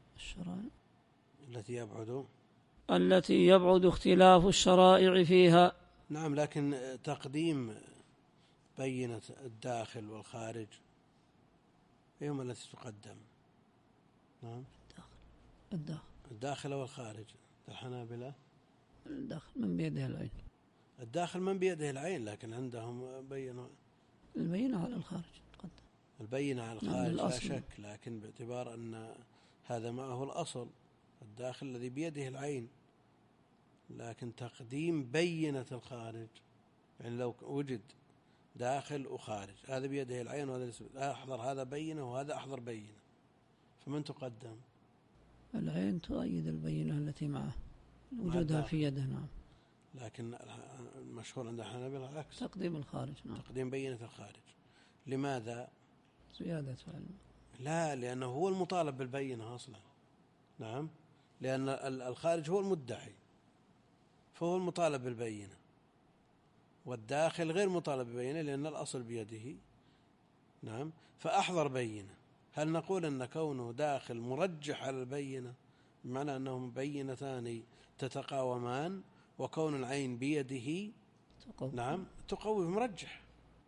التي يبعد التي يبعد اختلاف الشرائع فيها. نعم، لكن تقديم بينة الداخل والخارج أيهما التي تقدم؟ نعم، الداخل الداخل والخارج. الحنابلة الداخل من بيده العين، الداخل من بيده العين، لكن عندهم بينوا البينة على الخارج تقدم، البينة على الخارج لا شك، لكن باعتبار أن هذا معه الأصل الداخل الذي بيده العين، لكن تقديم بينة الخارج يعني لو وجد داخل وخارج هذا بيده العين وهذا أحضر هذا بينة وهذا أحضر بينة، فمن تقدم؟ العين تؤيد البينة التي معه وجودها في يده. نعم، لكن المشهور عند الحنابلة العكس، تقديم الخارج. نعم، تقديم بينة الخارج. لماذا؟ زيادة علم. لا، لأنه هو المطالب بالبينة أصلا. نعم، لأن الخارج هو المدعي فهو المطالب بالبينة، والداخل غير مطالب بالبينة لأن الأصل بيده. نعم، فأحضر بينة. هل نقول أن كونه داخل مرجح على البينة بمعنى أنهم بينتان تتقاومان، وكون العين بيده تقوي. نعم تقوي مرجح.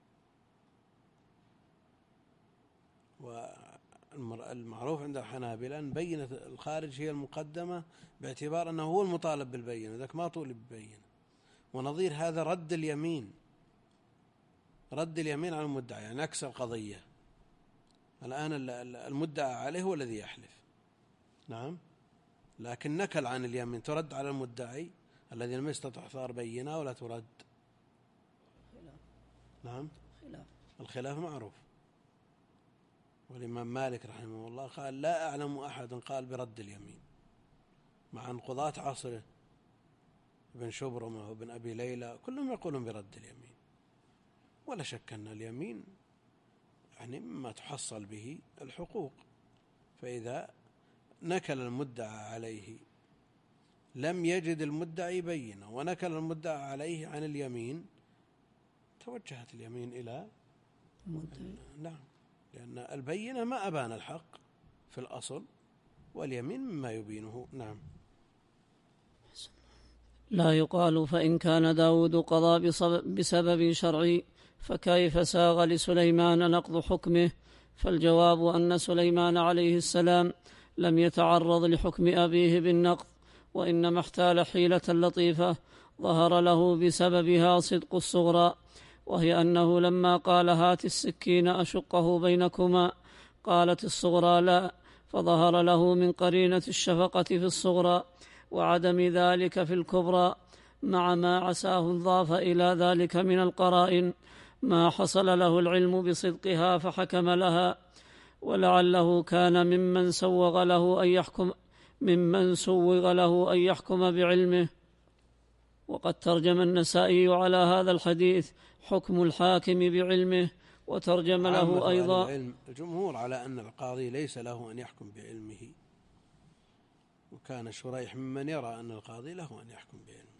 والمعروف عند الحنابلة أن بينة الخارج هي المقدمة باعتبار أنه هو المطالب بالبينة، ذاك ما طولب بالبينة. ونظير هذا رد اليمين، رد اليمين على المدعي، يعني عكس القضية. الآن المدعى عليه هو الذي يحلف. نعم، لكن نكل عن اليمين ترد على المدعي الذي لم يستطع إحضار بينة ولا ترد. نعم، الخلاف معروف. والإمام مالك رحمه الله قال لا أعلم أحد قال برد اليمين، مع أن قضاة عصره ابن شبرمة وابن أبي ليلى كلهم يقولون برد اليمين. ولا شك أن اليمين يعني مما تحصل به الحقوق، فإذا نكل المدعى عليه لم يجد المدعي بينة ونكل المدعى عليه عن اليمين، توجهت اليمين إلى المدعي. نعم، لأن البينة ما أبان الحق في الأصل، واليمين مما يبينه. نعم. لا يقال فإن كان داود قضى بسبب شرعي فكيف ساغ لسليمان نقض حكمه؟ فالجواب أن سليمان عليه السلام لم يتعرض لحكم أبيه بالنقض، وإنما احتال حيلة لطيفة ظهر له بسببها صدق الصغرى، وهي أنه لما قال هات السكين أشقه بينكما قالت الصغرى لا، فظهر له من قرينة الشفقة في الصغرى وعدم ذلك في الكبرى، مع ما عساه انضاف إلى ذلك من القرائن ما حصل له العلم بصدقها فحكم لها، ولعله كان ممن سوغ له أن يحكم ممن سوغ له أن يحكم بعلمه. وقد ترجم النسائي على هذا الحديث حكم الحاكم بعلمه، وترجم له أيضا الجمهور على أن القاضي ليس له أن يحكم بعلمه، وكان شريح ممن يرى أن القاضي له أن يحكم بعلمه،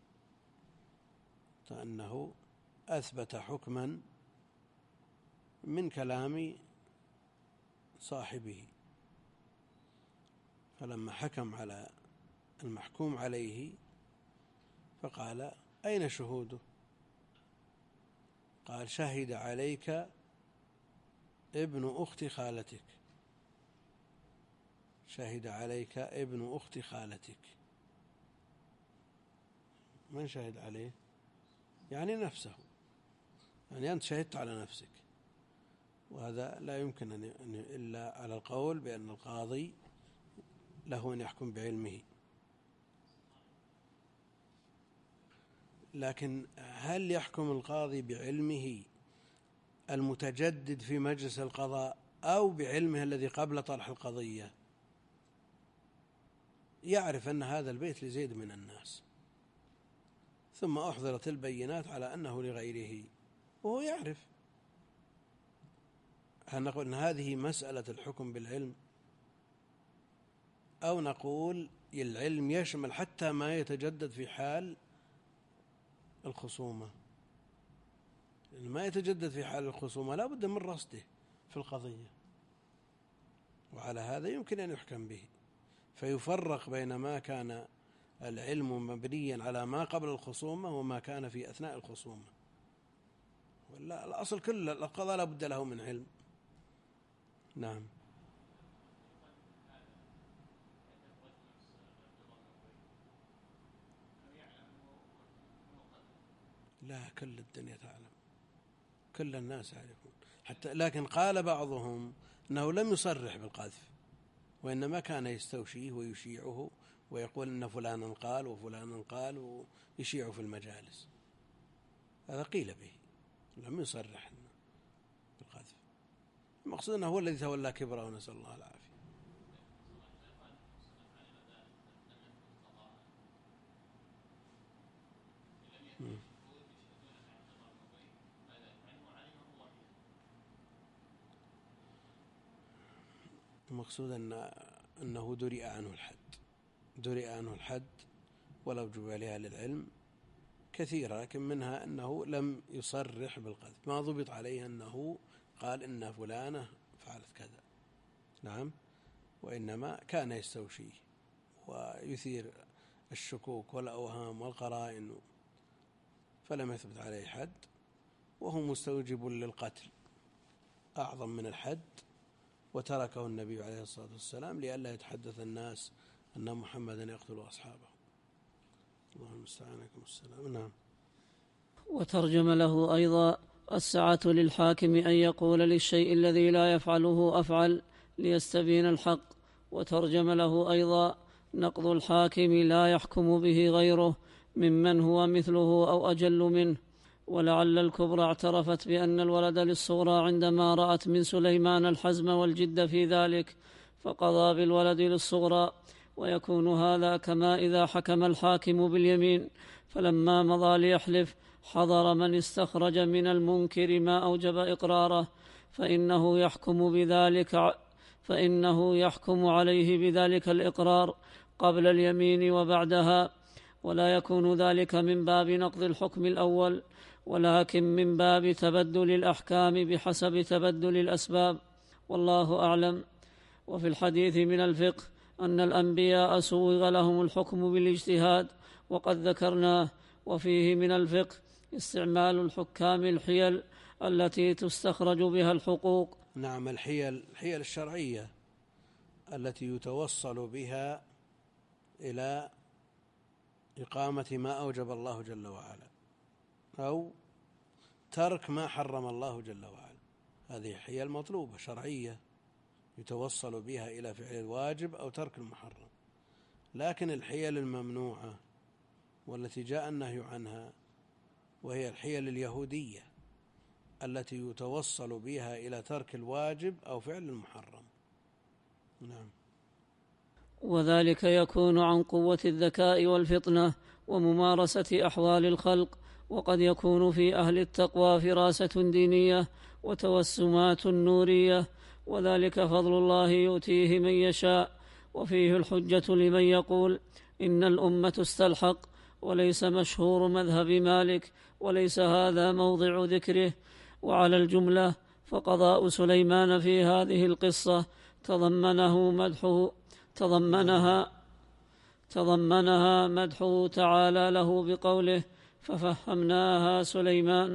فأنه أثبت حكما من كلام صاحبه، فلما حكم على المحكوم عليه فقال أين شهوده؟ قال شهد عليك ابن أخت خالتك، شهد عليك ابن أخت خالتك. من شهد عليه؟ يعني نفسه، يعني أنت شهدت على نفسك، وهذا لا يمكن أن إلا على القول بأن القاضي له أن يحكم بعلمه. لكن هل يحكم القاضي بعلمه المتجدد في مجلس القضاء أو بعلمه الذي قبل طرح القضية؟ يعرف أن هذا البيت لزيد من الناس، ثم أحضرت البينات على أنه لغيره وهو يعرف. هل نقول أن هذه مسألة الحكم بالعلم، أو نقول العلم يشمل حتى ما يتجدد في حال الخصومة؟ لأن ما يتجدد في حال الخصومة لا بد من رصده في القضية، وعلى هذا يمكن أن يحكم به، فيفرق بين ما كان العلم مبنيا على ما قبل الخصومة وما كان في أثناء الخصومة. ولا الأصل كل القضاء لا بد له من علم. نعم. لا، كل الدنيا تعلم، كل الناس يعرفون حتى، لكن قال بعضهم أنه لم يصرح بالقذف، وإنما كان يستوشيه ويشيعه ويقول إن فلانا قال وفلانا قال ويشيعه في المجالس، هذا قيل به، لم يصرح بالقذف. المقصود أنه هو الذي تولى كبره ونسأل الله العافية. المقصود أن أنه درئ عنه الحد، درئ عنه الحد ولو جبالها للعلم كثيرة، لكن منها أنه لم يصرح بالقذف، ما ضبط عليه أنه قال إن فلانة فعلت كذا. نعم. وإنما كان يستوشيه ويثير الشكوك والأوهام والقرائن، فلم يثبت عليه حد، وهو مستوجب للقتل أعظم من الحد، وتركه النبي عليه الصلاة والسلام لئلا يتحدث الناس أن محمدا يقتل أصحابه. اللهم المستعان عليكم السلام. نعم. وترجم له أيضا السعة للحاكم أن يقول للشيء الذي لا يفعله أفعل ليستبين الحق. وترجم له أيضا نقض الحاكم لا يحكم به غيره ممن هو مثله أو أجل منه، ولعل الكبرى اعترفت بأن الولد للصغرى عندما رأت من سليمان الحزم والجد في ذلك فقضى بالولد للصغرى، ويكون هذا كما إذا حكم الحاكم باليمين فلما مضى ليحلف حضر من استخرج من المنكر ما أوجب إقراره فإنه يحكم بذلك فإنه يحكم عليه بذلك الإقرار قبل اليمين وبعدها، ولا يكون ذلك من باب نقض الحكم الأول ولكن من باب تبدل الأحكام بحسب تبدل الأسباب، والله أعلم. وفي الحديث من الفقه أن الأنبياء سوغ لهم الحكم بالاجتهاد وقد ذكرناه، وفيه من الفقه استعمال الحكام الحيل التي تستخرج بها الحقوق. نعم، الحيل الحيل الشرعية التي يتوصل بها إلى إقامة ما أوجب الله جل وعلا أو ترك ما حرم الله جل وعلا، هذه حيل مطلوبة شرعية يتوصل بها إلى فعل الواجب أو ترك المحرم. لكن الحيل الممنوعة والتي جاء النهي عنها وهي الحيل اليهودية التي يتوصل بها إلى ترك الواجب أو فعل المحرم. نعم. وذلك يكون عن قوة الذكاء والفطنة وممارسة أحوال الخلق، وقد يكون في أهل التقوى فراسة دينية وتوسمات نورية، وذلك فضل الله يؤتيه من يشاء. وفيه الحجة لمن يقول إن الأمة استلحق وليس مشهور مذهب مالك وليس هذا موضع ذكره. وعلى الجملة فقضاء سليمان في هذه القصة تضمنه مدحه تضمنها تضمنها مدحه تعالى له بقوله ففهمناها سليمان.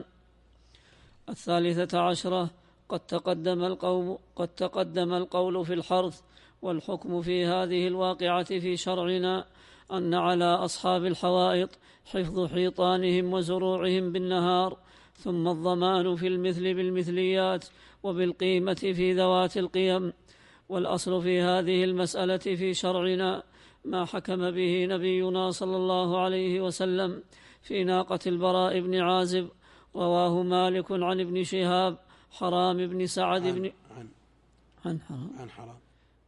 الثالثة عشرة قد تقدم القول, قد تقدم القول في الحرث، والحكم في هذه الواقعة في شرعنا أن على أصحاب الحوائط حفظ حيطانهم وزروعهم بالنهار، ثم الضمان في المثل بالمثليات وبالقيمة في ذوات القيم. والأصل في هذه المسألة في شرعنا ما حكم به نبينا صلى الله عليه وسلم في ناقة البراء بن عازب، رواه مالك عن ابن شهاب حرام بن سعد بن عن عن حرام عن حرام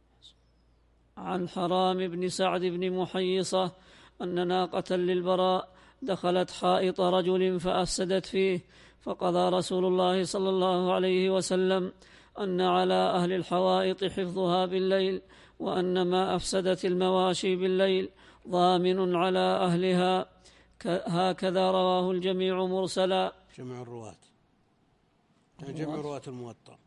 عن حرام بن سعد بن محيصة أن ناقة للبراء دخلت حائط رجل فأفسدت فيه، فقضى رسول الله صلى الله عليه وسلم أن على أهل الحوائط حفظها بالليل، وأن ما أفسدت المواشي بالليل ضامن على أهلها. هكذا رواه الجميع مرسلا، جميع الرواة يعني جميع رواة الموطأ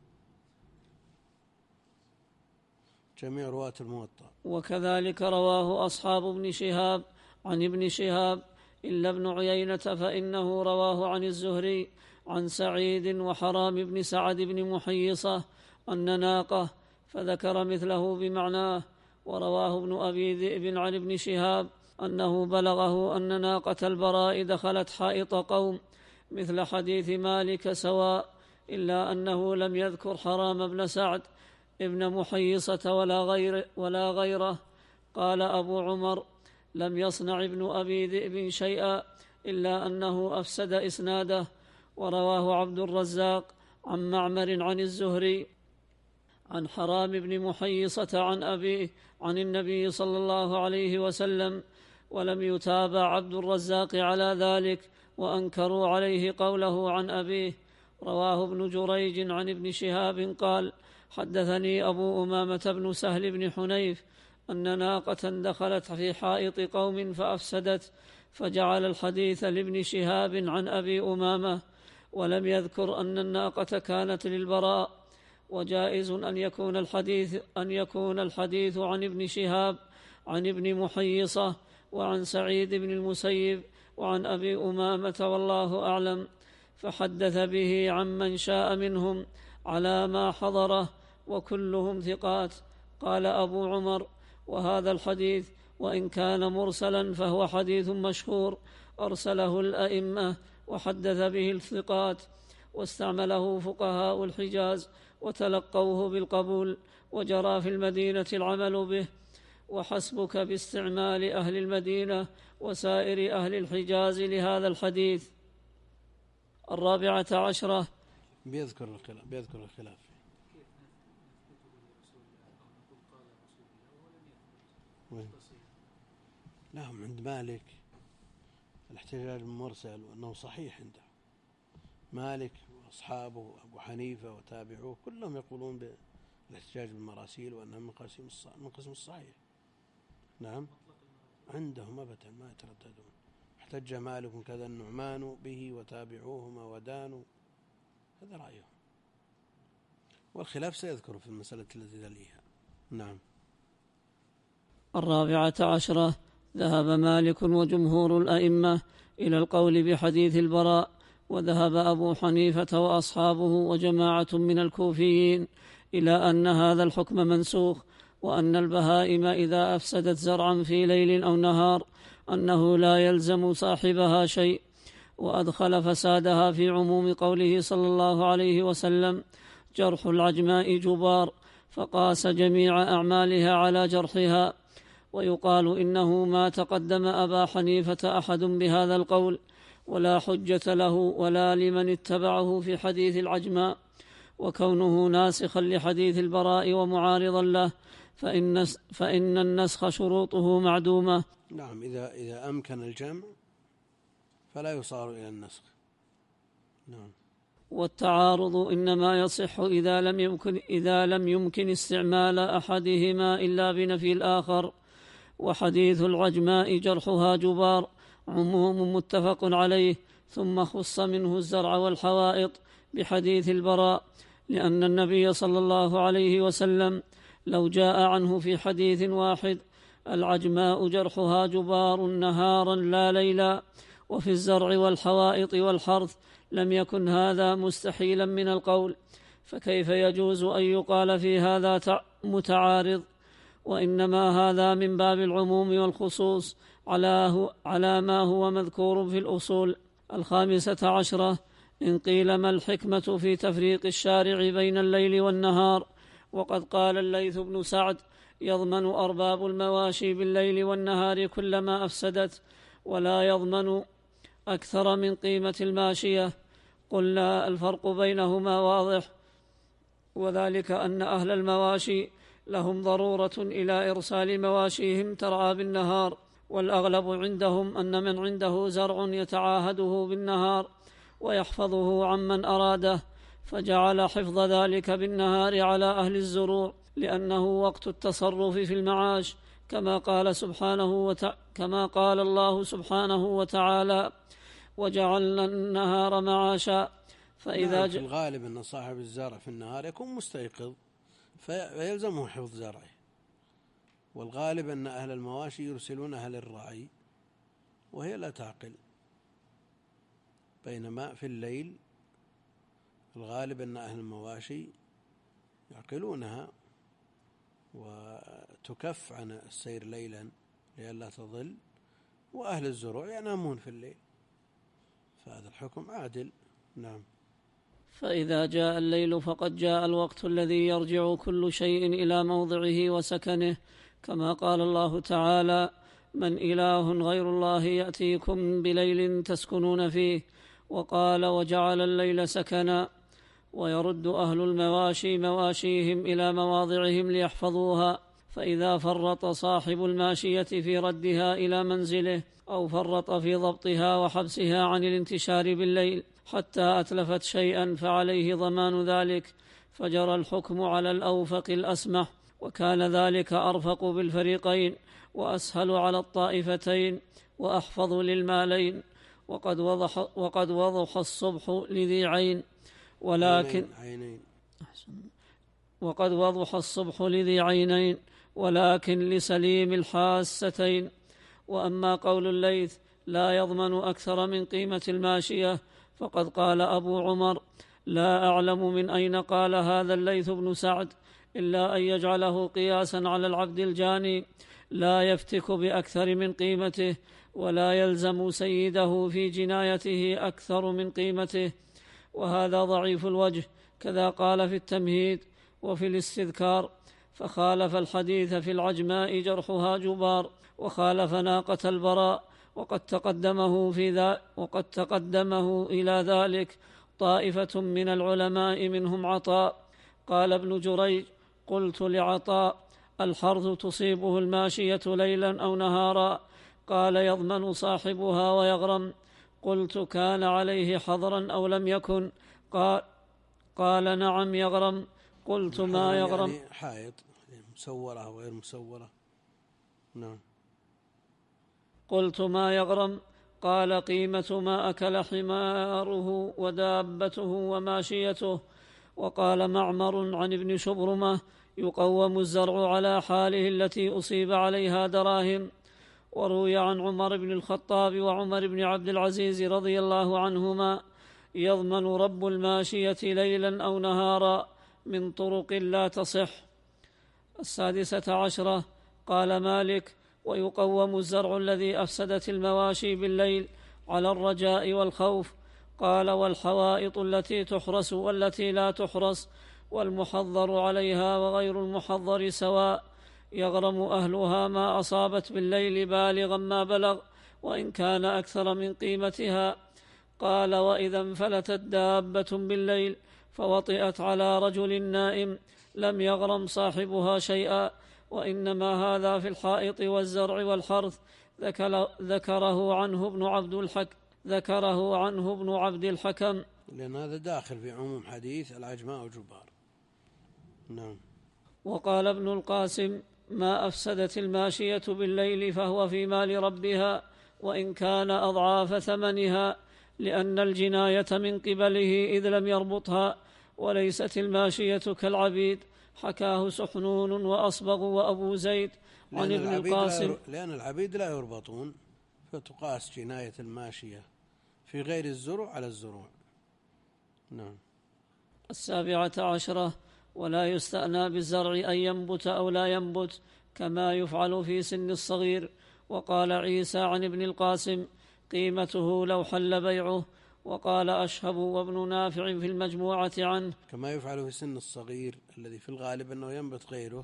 جميع رواة الموطأ وكذلك رواه أصحاب ابن شهاب عن ابن شهاب إلا ابن عيينة فإنه رواه عن الزهري عن سعيد وحرام بن سعد بن محيصة أن ناقة، فذكر مثله بمعناه. ورواه ابن أبي ذئب عن ابن شهاب أنه بلغه أن ناقة البراء دخلت حائط قوم مثل حديث مالك سواء، إلا أنه لم يذكر حرام بن سعد ابن محيصة ولا, غير ولا غيره. قال أبو عمر لم يصنع ابن أبي ذئب شيئا إلا أنه أفسد إسناده. ورواه عبد الرزاق عن معمر عن الزهري عن حرام بن محيصة عن أبيه عن النبي صلى الله عليه وسلم، ولم يتابع عبد الرزاق على ذلك، وأنكروا عليه قوله عن أبيه. رواه ابن جريج عن ابن شهاب قال حدثني أبو أمامة بن سهل بن حنيف أن ناقة دخلت في حائط قوم فأفسدت، فجعل الحديث لابن شهاب عن أبي أمامة، ولم يذكر أن الناقة كانت للبراء. وجائز أن يكون الحديث أن يكون الحديث عن ابن شهاب عن ابن محيصة وعن سعيد بن المسيب وعن أبي أمامة والله أعلم، فحدث به عمن شاء منهم على ما حضره وكلهم ثقات. قال أبو عمر وهذا الحديث وإن كان مرسلا فهو حديث مشهور أرسله الأئمة وحدث به الثقات، واستعمله فقهاء الحجاز وتلقوه بالقبول، وجرى في المدينة العمل به. وحسبك باستعمال أهل المدينة وسائر أهل الحجاز لهذا الحديث. الرابعة عشرة. بيذكر الخلاف بيذكر الخلاف كيف نثبته لرسول الله أو نقول قال رسول الله ولم يثبت؟ وين؟ لهم عند مالك الاحتجاج المرسل وأنه صحيح عنده مالك وأصحابه أبو حنيفة وتابعوه كلهم يقولون بالاحتجاج بالمراسيل وأنه من قسم من قسم الصحيح. نعم عندهم أبدا ما يترددون. احتج مالك كذا النعمان به وتابعوهما ودانوا، هذا رأيهم، والخلاف سيذكر في المسألة التي تليها. نعم. الرابعة عشرة. ذهب مالك وجمهور الأئمة إلى القول بحديث البراء، وذهب أبو حنيفة وأصحابه وجماعة من الكوفيين إلى أن هذا الحكم منسوخ، وأن البهائم إذا أفسدت زرعا في ليل أو نهار أنه لا يلزم صاحبها شيء، وأدخل فسادها في عموم قوله صلى الله عليه وسلم: جرح العجماء جبار، فقاس جميع أعمالها على جرحها. ويقال إنه ما تقدم أبا حنيفة أحد بهذا القول، ولا حجة له ولا لمن اتبعه في حديث العجماء، وكونه ناسخا لحديث البراء ومعارضا له فإن, فإن النسخ شروطه معدومة. نعم، إذا, إذا أمكن الجمع فلا يصار إلى النسخ. نعم. والتعارض إنما يصح إذا لم يمكن, إذا لم يمكن استعمال أحدهما إلا بنفي الآخر. وحديث العجماء جرحها جبار عموم متفق عليه، ثم خص منه الزرع والحوائط بحديث البراء، لأن النبي صلى الله عليه وسلم لو جاء عنه في حديث واحد: العجماء جرحها جبار نهارا لا ليلا، وفي الزرع والحوائط والحرث، لم يكن هذا مستحيلا من القول، فكيف يجوز أن يقال في هذا متعارض؟ وإنما هذا من باب العموم والخصوص على ما هو مذكور في الأصول. الخامسة عشرة. إن قيل ما الحكمة في تفريق الشارع بين الليل والنهار؟ وقد قال الليث بن سعد: يضمن أرباب المواشي بالليل والنهار كلما أفسدت، ولا يضمن أكثر من قيمة الماشية. قلنا: الفرق بينهما واضح، وذلك أن أهل المواشي لهم ضرورة إلى إرسال مواشيهم ترعى بالنهار، والأغلب عندهم أن من عنده زرع يتعاهده بالنهار ويحفظه عمن أراده، فجعل حفظ ذلك بالنهار على أهل الزروع، لأنه وقت التصرف في المعاش، كما قال سبحانه وت... كما قال الله سبحانه وتعالى: وجعلنا النهار معاشا. فإذا في الغالب أن صاحب الزرع في النهار يكون مستيقظ فيلزمه حفظ زرعه، والغالب أن أهل المواشي يرسلون أهل الرعي وهي لا تعقل، بينما في الليل الغالب أن أهل المواشي يعقلونها وتكف عن السير ليلا لئلا تضل، وأهل الزروع ينامون في الليل، فهذا الحكم عادل. نعم. فإذا جاء الليل فقد جاء الوقت الذي يرجع كل شيء إلى موضعه وسكنه، كما قال الله تعالى: من إله غير الله يأتيكم بليل تسكنون فيه، وقال: وجعل الليل سكنا. ويرد أهل المواشي مواشيهم إلى مواضعهم ليحفظوها، فإذا فرط صاحب الماشية في ردها إلى منزله أو فرط في ضبطها وحبسها عن الانتشار بالليل حتى أتلفت شيئا فعليه ضمان ذلك، فجرى الحكم على الأوفق الأسمح، وكان ذلك أرفق بالفريقين وأسهل على الطائفتين وأحفظ للمالين. وقد وضح, وقد وضح الصبح لذي عين ولكن عينين. وقد وضح الصبح لذي عينين ولكن لسليم الحاستين. وأما قول الليث: لا يضمن أكثر من قيمة الماشية، فقد قال أبو عمر: لا أعلم من أين قال هذا الليث بن سعد، إلا أن يجعله قياسا على العبد الجاني لا يفتك بأكثر من قيمته، ولا يلزم سيده في جنايته أكثر من قيمته، وهذا ضعيف الوجه، كذا قال في التمهيد وفي الاستذكار. فخالف الحديث في العجماء جرحها جبار، وخالف ناقة البراء، وقد تقدمه في ذا وقد تقدمه إلى ذلك طائفة من العلماء منهم عطاء. قال ابن جريج: قلت لعطاء: الحرث تصيبه الماشية ليلا أو نهارا؟ قال: يضمن صاحبها ويغرم. قلت: كان عليه حظرا أو لم يكن؟ قال, قال: نعم يغرم. قلت: ما يغرم؟ يعني حائط مسورة أو غير مسورة. نعم. قلت: ما يغرم؟ قال: قيمة ما أكل حماره ودابته وماشيته. وقال معمر عن ابن شبرمة: يقوم الزرع على حاله التي أصيب عليها دراهم. وروي عن عمر بن الخطاب وعمر بن عبد العزيز رضي الله عنهما: يضمن رب الماشية ليلا أو نهارا، من طرق لا تصح. السادسة عشرة. قال مالك: ويقوم الزرع الذي أفسدت المواشي بالليل على الرجاء والخوف. قال: والحوائط التي تحرس والتي لا تحرس، والمحضر عليها وغير المحضر سواء، يغرم أهلها ما أصابت بالليل بالغا ما بلغ، وإن كان أكثر من قيمتها. قال: وإذا انفلتت دابة بالليل فوطئت على رجل نائم لم يغرم صاحبها شيئا، وإنما هذا في الحائط والزرع والحرث. ذكر ذكره عنه ابن عبد الحكم ذكره عنه ابن عبد الحكم لأن هذا داخل في عموم حديث العجماء والجبار. نعم. وقال ابن القاسم: ما أفسدت الماشية بالليل فهو في مال ربها، وإن كان أضعاف ثمنها، لأن الجناية من قبله إذ لم يربطها، وليست الماشية كالعبيد. حكاه سحنون وأصبغ وأبو زيد عن ابن القاسم. لأن العبيد لا يربطون، فتقاس جناية الماشية في غير الزروع على الزروع. نعم. السابعة عشرة. ولا يستأنى بالزرع أن ينبت أو لا ينبت، كما يفعل في سن الصغير. وقال عيسى عن ابن القاسم: قيمته لو حل بيعه. وقال أشهب وابن نافع في المجموعة عنه: كما يفعل في سن الصغير الذي في الغالب أنه ينبت غيره،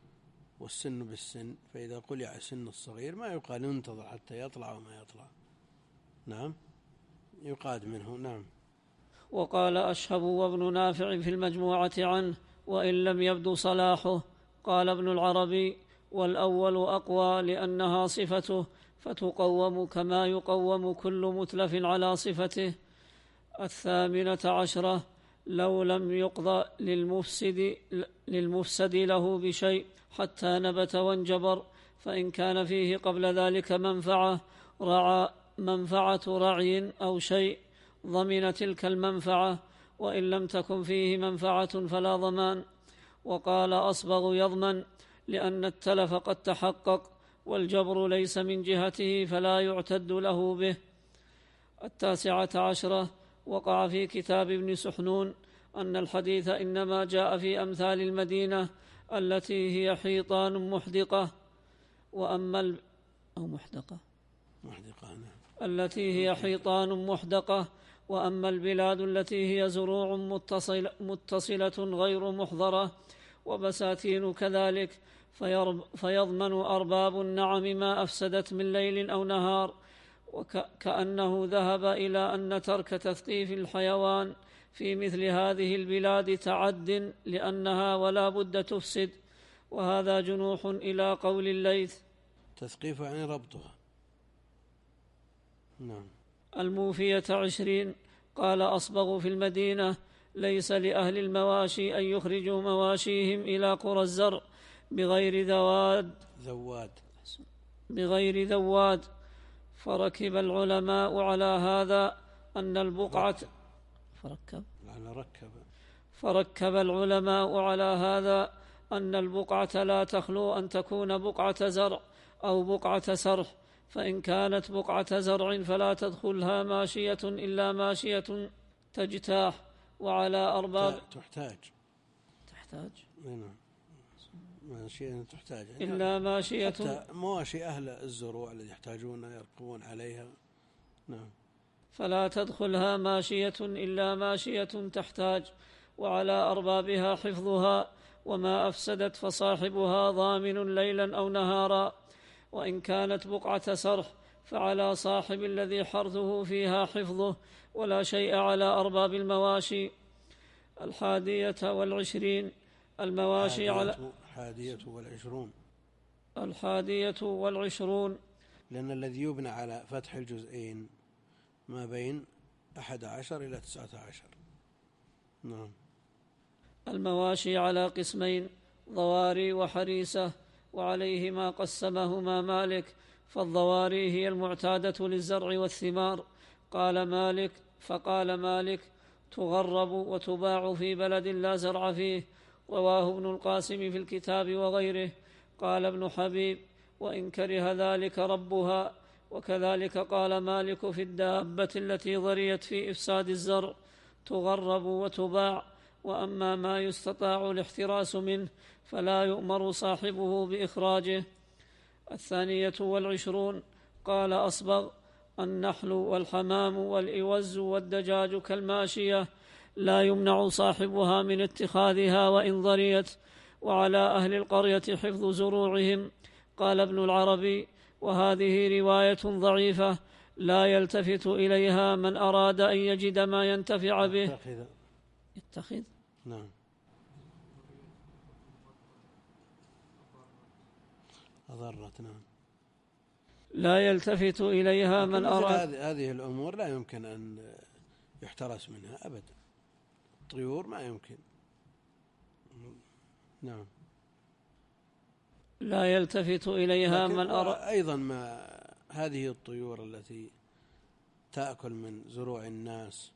والسن بالسن، فإذا قلع سن الصغير ما يقال ينتظر حتى يطلع وما يطلع. نعم، يقاد منه. نعم. وقال أشهب وابن نافع في المجموعة عنه: وإن لم يبدو صلاحه. قال ابن العربي: والأول أقوى لأنها صفته، فتقوم كما يقوم كل متلف على صفته. الثامنة عشرة. لو لم يقضى للمفسد, للمفسد له بشيء حتى نبت وانجبر، فإن كان فيه قبل ذلك منفعة رعى منفعة رعي أو شيء ضمن تلك المنفعة، وإن لم تكن فيه منفعة فلا ضمان. وقال أصبغ: يضمن، لأن التلف قد تحقق، والجبر ليس من جهته فلا يعتد له به. التاسعة عشرة. وقع في كتاب ابن سحنون أن الحديث إنما جاء في أمثال المدينة التي هي حيطان محدقة، وأما ال... أو محدقة محدقة نعم. التي هي حيطان محدقة، وأما البلاد التي هي زروع متصل متصلة غير محضرة وبساتين كذلك، فيضمن أرباب النعم ما أفسدت من ليل أو نهار. وكأنه ذهب إلى أن ترك تثقيف الحيوان في مثل هذه البلاد تعد، لأنها ولا بد تفسد، وهذا جنوح إلى قول الليث. تثقيف يعني ربطها. نعم. الموفية عشرين. قال أصبغ في المدينة: ليس لأهل المواشي أن يخرجوا مواشيهم إلى قرى الزرع بغير ذواد ذواد بغير ذواد فركب العلماء على هذا أن البقعة فركب ركب فركب العلماء على هذا أن البقعة لا تخلو أن تكون بقعة زرع أو بقعة سرح، فإن كانت بقعة زرع فلا تدخلها ماشية إلا ماشية تجتاح. وعلى أرباب تحتاج تحتاج نعم ماشية تحتاج إلا ماشية مواشي أهل الزروع الذي يحتاجون يركبون عليها. نعم. فلا تدخلها ماشية إلا ماشية تحتاج. وعلى أربابها حفظها، وما أفسدت فصاحبها ضامن ليلا أو نهارا. وإن كانت بقعة سرح فعلى صاحب الذي حرثه فيها حفظه، ولا شيء على أرباب المواشي. الحادية والعشرين المواشي على الحادية والعشرون الحادية والعشرون لأن الذي يبنى على فتح الجزئين ما بين أحد عشر إلى تسعة عشر. نعم. المواشي على قسمين: ضواري وحريسة، وعليهما قسمهما مالك، فالضواري هي المعتادة للزرع والثمار. قال مالك فقال مالك: تغرب وتباع في بلد لا زرع فيه. رواه ابن القاسم في الكتاب وغيره. قال ابن حبيب: وإن كره ذلك ربها. وكذلك قال مالك في الدابة التي ضريت في إفساد الزرع: تغرب وتباع. وأما ما يستطاع الاحتراس منه فلا يؤمر صاحبه بإخراجه. الثانية والعشرون قال أصبغ: النحل والحمام والإوز والدجاج كالماشية، لا يمنع صاحبها من اتخاذها وإن ضريت، وعلى أهل القرية حفظ زروعهم. قال ابن العربي: وهذه رواية ضعيفة لا يلتفت إليها من أراد أن يجد ما ينتفع به. يتخذ يتخذ نعم. أضرت. نعم. لا يلتفت إليها من أراد. هذه الأمور لا يمكن أن يحترس منها أبدا. الطيور ما يمكن. نعم. لا يلتفت إليها من أراد. أيضا ما هذه الطيور التي تأكل من زروع الناس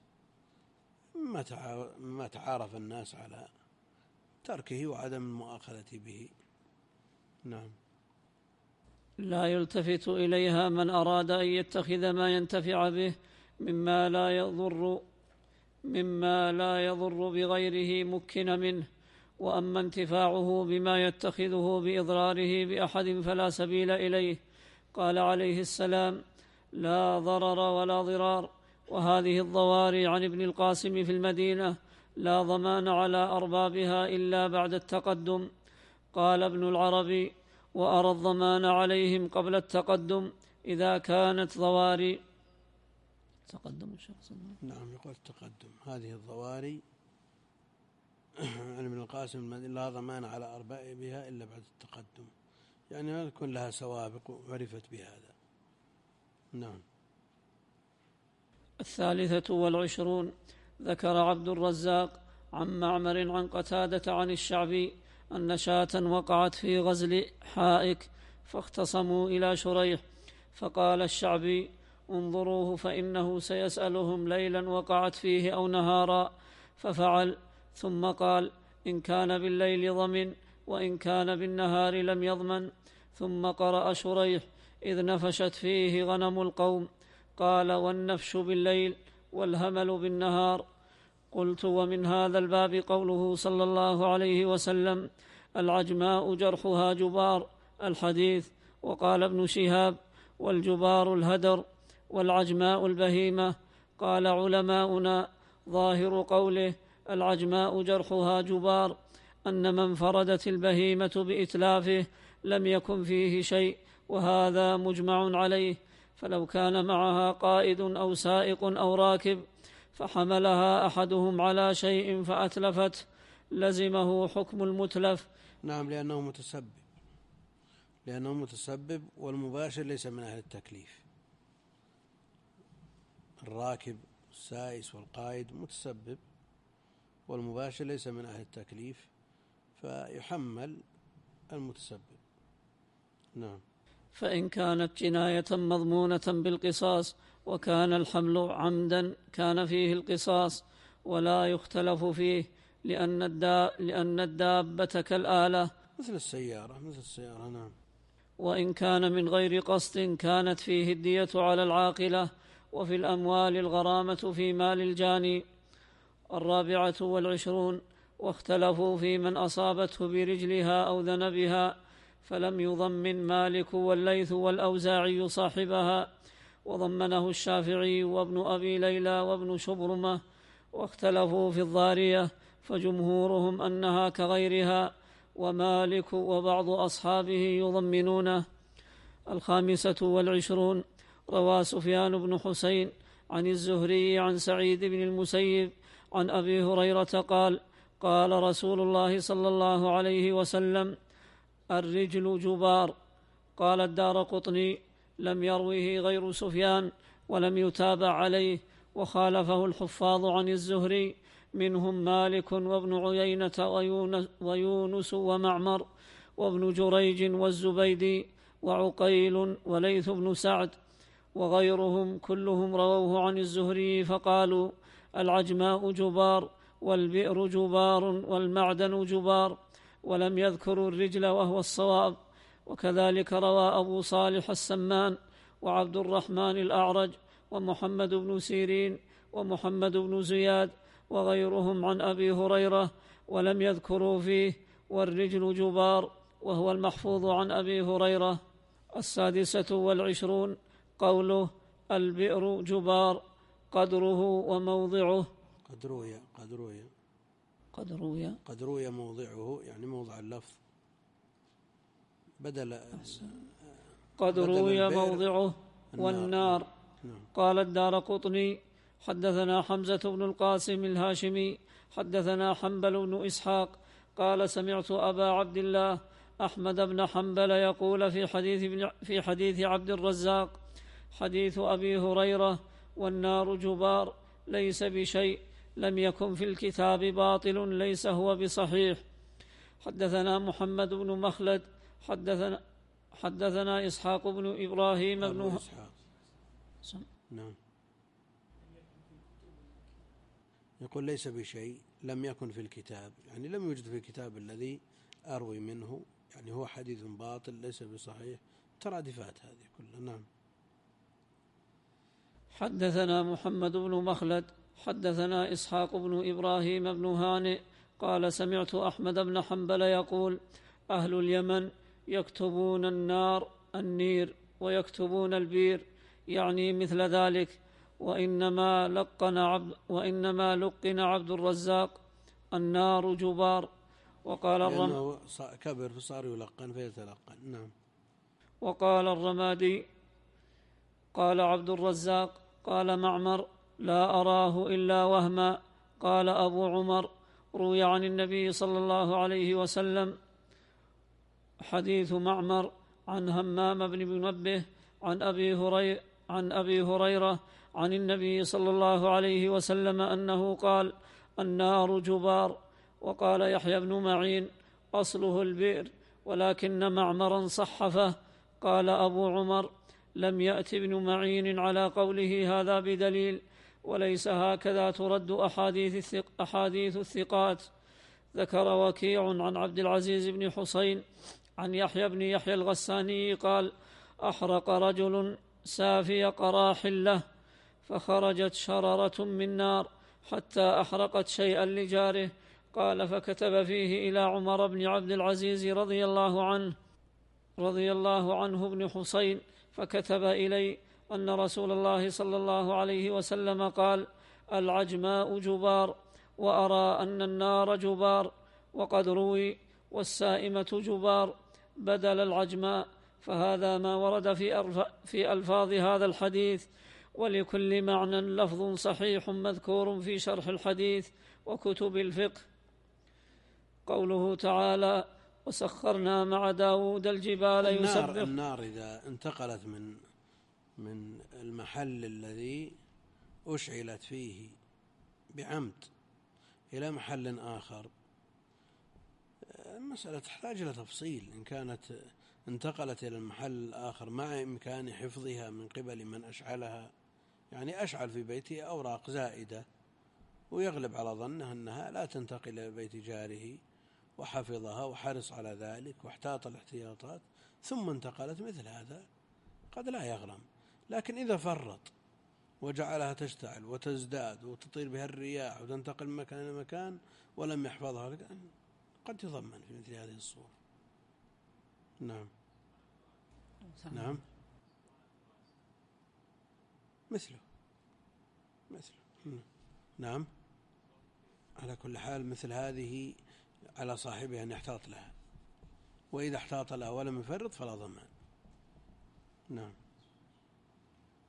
ما تعارف الناس على تركه وعدم المؤاخذة به. نعم. لا يلتفت إليها من أراد أن يتخذ ما ينتفع به مما لا يضر مما لا يضر بغيره مكن منه. وأما انتفاعه بما يتخذه بإضراره بأحد فلا سبيل إليه. قال عليه السلام: لا ضرر ولا ضرار. وهذه الضواري عن ابن القاسم في المدينة لا ضمان على أربابها إلا بعد التقدم. قال ابن العربي: وأرى الضمان عليهم قبل التقدم إذا كانت ضواري. تقدم الشخص. نعم. يقول التقدم. هذه الضواري عن ابن القاسم لا ضمان على أربابها إلا بعد التقدم، يعني ما يكون لها سوابق وعرفت بهذا. نعم. الثالثة والعشرون ذكر عبد الرزاق عن معمر عن قتادة عن الشعبي أن شاة وقعت في غزل حائك فاختصموا إلى شريح، فقال الشعبي: انظروه فإنه سيسألهم ليلا وقعت فيه أو نهارا. ففعل، ثم قال: إن كان بالليل ضمن، وإن كان بالنهار لم يضمن. ثم قرأ شريح: إذ نفشت فيه غنم القوم. قال: والنفش بالليل والهمل بالنهار. قلت: ومن هذا الباب قوله صلى الله عليه وسلم: العجماء جرحها جبار، الحديث. وقال ابن شهاب: والجبار الهدر والعجماء البهيمة. قال علماؤنا: ظاهر قوله العجماء جرحها جبار أن من فردت البهيمة بإتلافه لم يكن فيه شيء، وهذا مجمع عليه. فلو كان معها قائد أو سائق أو راكب فحملها أحدهم على شيء فأتلفت لزمه حكم المتلف. نعم. لأنه متسبب لأنه متسبب والمباشر ليس من أهل التكليف. الراكب السائس والقائد متسبب والمباشر ليس من أهل التكليف، فيحمل المتسبب. نعم. فإن كانت جناية مضمونة بالقصاص وكان الحمل عمدا كان فيه القصاص ولا يختلف فيه، لأن, الدا لأن الدابة كالآلة مثل السيارة مثل السيارة. نعم. وإن كان من غير قصد كانت فيه الدية على العاقلة، وفي الأموال الغرامة في مال الجاني. الرابعة والعشرون واختلفوا في من أصابته برجلها أو ذنبها، فلم يضمن مالك والليث والأوزاعي صاحبها، وضمنه الشافعي وابن أبي ليلى وابن شبرمة. واختلفوا في الضارية، فجمهورهم أنها كغيرها، ومالك وبعض أصحابه يضمنونه. الخامسة والعشرون روى سفيان بن حسين عن الزهري عن سعيد بن المسيب عن أبي هريرة قال قال رسول الله صلى الله عليه وسلم الرجل جبار. قال الدارقطني لم يروه غير سفيان ولم يتابع عليه، وخالفه الحفاظ عن الزهري منهم مالك وابن عيينة ويونس ومعمر وابن جريج والزبيدي وعقيل وليث بن سعد وغيرهم كلهم رووه عن الزهري فقالوا العجماء جبار والبئر جبار والمعدن جبار، ولم يذكروا الرجل وهو الصواب. وكذلك روى أبو صالح السمان وعبد الرحمن الأعرج ومحمد بن سيرين ومحمد بن زياد وغيرهم عن أبي هريرة ولم يذكروا فيه والرجل جبار، وهو المحفوظ عن أبي هريرة. السادسة والعشرون قوله البئر جبار قدره وموضعه. قد روي قد روي قد روي قد روي موضعه يعني موضع اللفظ بدل قد روي موضعه والنار. نعم. قال الدارقطني حدثنا حمزة بن القاسم الهاشمي حدثنا حنبل بن إسحاق قال سمعت أبا عبد الله أحمد بن حنبل يقول في حديث, في حديث عبد الرزاق حديث أبي هريرة والنار جبار ليس بشيء لم يكن في الكتاب باطل ليس هو بصحيح. حدثنا محمد بن مخلد حدثنا حدثنا إسحاق بن إبراهيم بن إسحاق. نعم. يقول ليس بشيء لم يكن في الكتاب، يعني لم يوجد في الكتاب الذي أروي منه، يعني هو حديث باطل ليس بصحيح، ترادفات هذه كلها. نعم. حدثنا محمد بن مخلد حدثنا إسحاق بن إبراهيم بن هانئ قال سمعت أحمد بن حنبل يقول أهل اليمن يكتبون النار النير ويكتبون البير، يعني مثل ذلك. وإنما لقن عبد وإنما لقن عبد الرزاق النار جبار. وقال الرم كبر فصار يلقن فيتلقن. نعم. وقال الرمادي قال عبد الرزاق قال معمر لا أراه إلا وهما. قال أبو عمر روي عن النبي صلى الله عليه وسلم حديث معمر عن همام بن منبه عن أبي هريرة عن أبي هريرة عن النبي صلى الله عليه وسلم أنه قال النار جبار. وقال يحيى بن معين أصله البئر ولكن معمرا صحفه. قال أبو عمر لم يأت ابن معين على قوله هذا بدليل، وليس هكذا ترد أحاديث, الثق أحاديث الثقات. ذكر وكيع عن عبد العزيز بن حسين عن يحيى بن يحيى الغساني قال أحرق رجل سافي قراح له فخرجت شررة من نار حتى أحرقت شيئا لجاره. قال فكتب فيه إلى عمر بن عبد العزيز رضي الله عنه رضي الله عنه بن حسين، فكتب إلي أن رسول الله صلى الله عليه وسلم قال العجماء جبار، وأرى أن النار جبار. وقد روي والسائمة جبار بدل العجماء، فهذا ما ورد في, في ألفاظ هذا الحديث. ولكل معنى لفظ صحيح مذكور في شرح الحديث وكتب الفقه. قوله تعالى وسخرنا مع داود الجبال يسبح. النار, النار إذا انتقلت من من المحل الذي أشعلت فيه بعمد إلى محل آخر، المسألة تحتاج إلى تفصيل. إن كانت انتقلت إلى المحل الآخر مع إمكان حفظها من قبل من أشعلها، يعني أشعل في بيته أوراق زائدة ويغلب على ظنه أنها لا تنتقل إلى بيت جاره وحفظها وحرص على ذلك واحتاط الاحتياطات ثم انتقلت، مثل هذا قد لا يغرم. لكن إذا فرط وجعلها تشتعل وتزداد وتطير بها الرياح وتنتقل من مكان إلى مكان ولم يحفظها قد يضمن في مثل هذه الصورة. نعم. نعم مثله مثله نعم. على كل حال مثل هذه على صاحبها أن يحتاط لها، وإذا احتاط لها ولم يفرط فلا ضمان. نعم.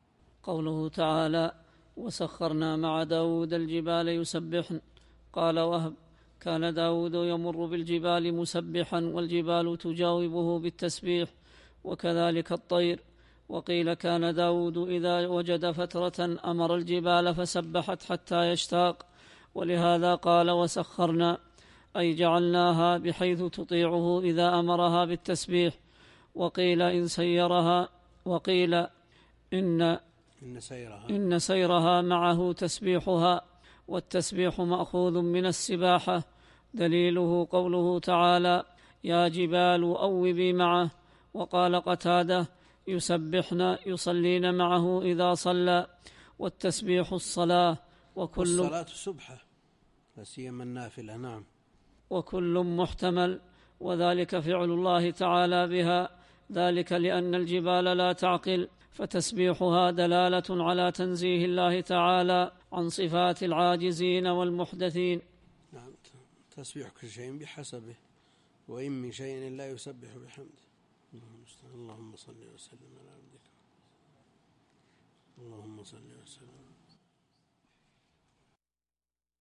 قوله تعالى: وسخرنا مع داود الجبال يسبحن. قال وهب: كان داود يمر بالجبال مسبحا، والجبال تجاوبه بالتسبيح، وكذلك الطير. وقيل كان داود إذا وجد فترة أمر الجبال فسبحت حتى يشتاق، ولهذا قال وسخرنا، أي جعلناها بحيث تطيعه إذا أمرها بالتسبيح. وقيل إن سيرها وقيل إن إن سيرها, إن سيرها معه تسبيحها، والتسبيح مأخوذ من السباحة. دليله قوله تعالى: يا جبال أوبي معه. وقال قتادة: يسبحن يصلين معه إذا صلى، والتسبيح الصلاة. وكل الصلاة سبحة لا سيما النافلة. نعم. وكل محتمل، وذلك فعل الله تعالى بها، ذلك لأن الجبال لا تعقل، فتسبيحها دلالة على تنزيه الله تعالى عن صفات العاجزين والمحدثين. نعم. تسبيح كل شيء بحسبه، وإن من شيء لا يسبح بحمده. اللهم صل وسلم على عبدك. اللهم صل وسلم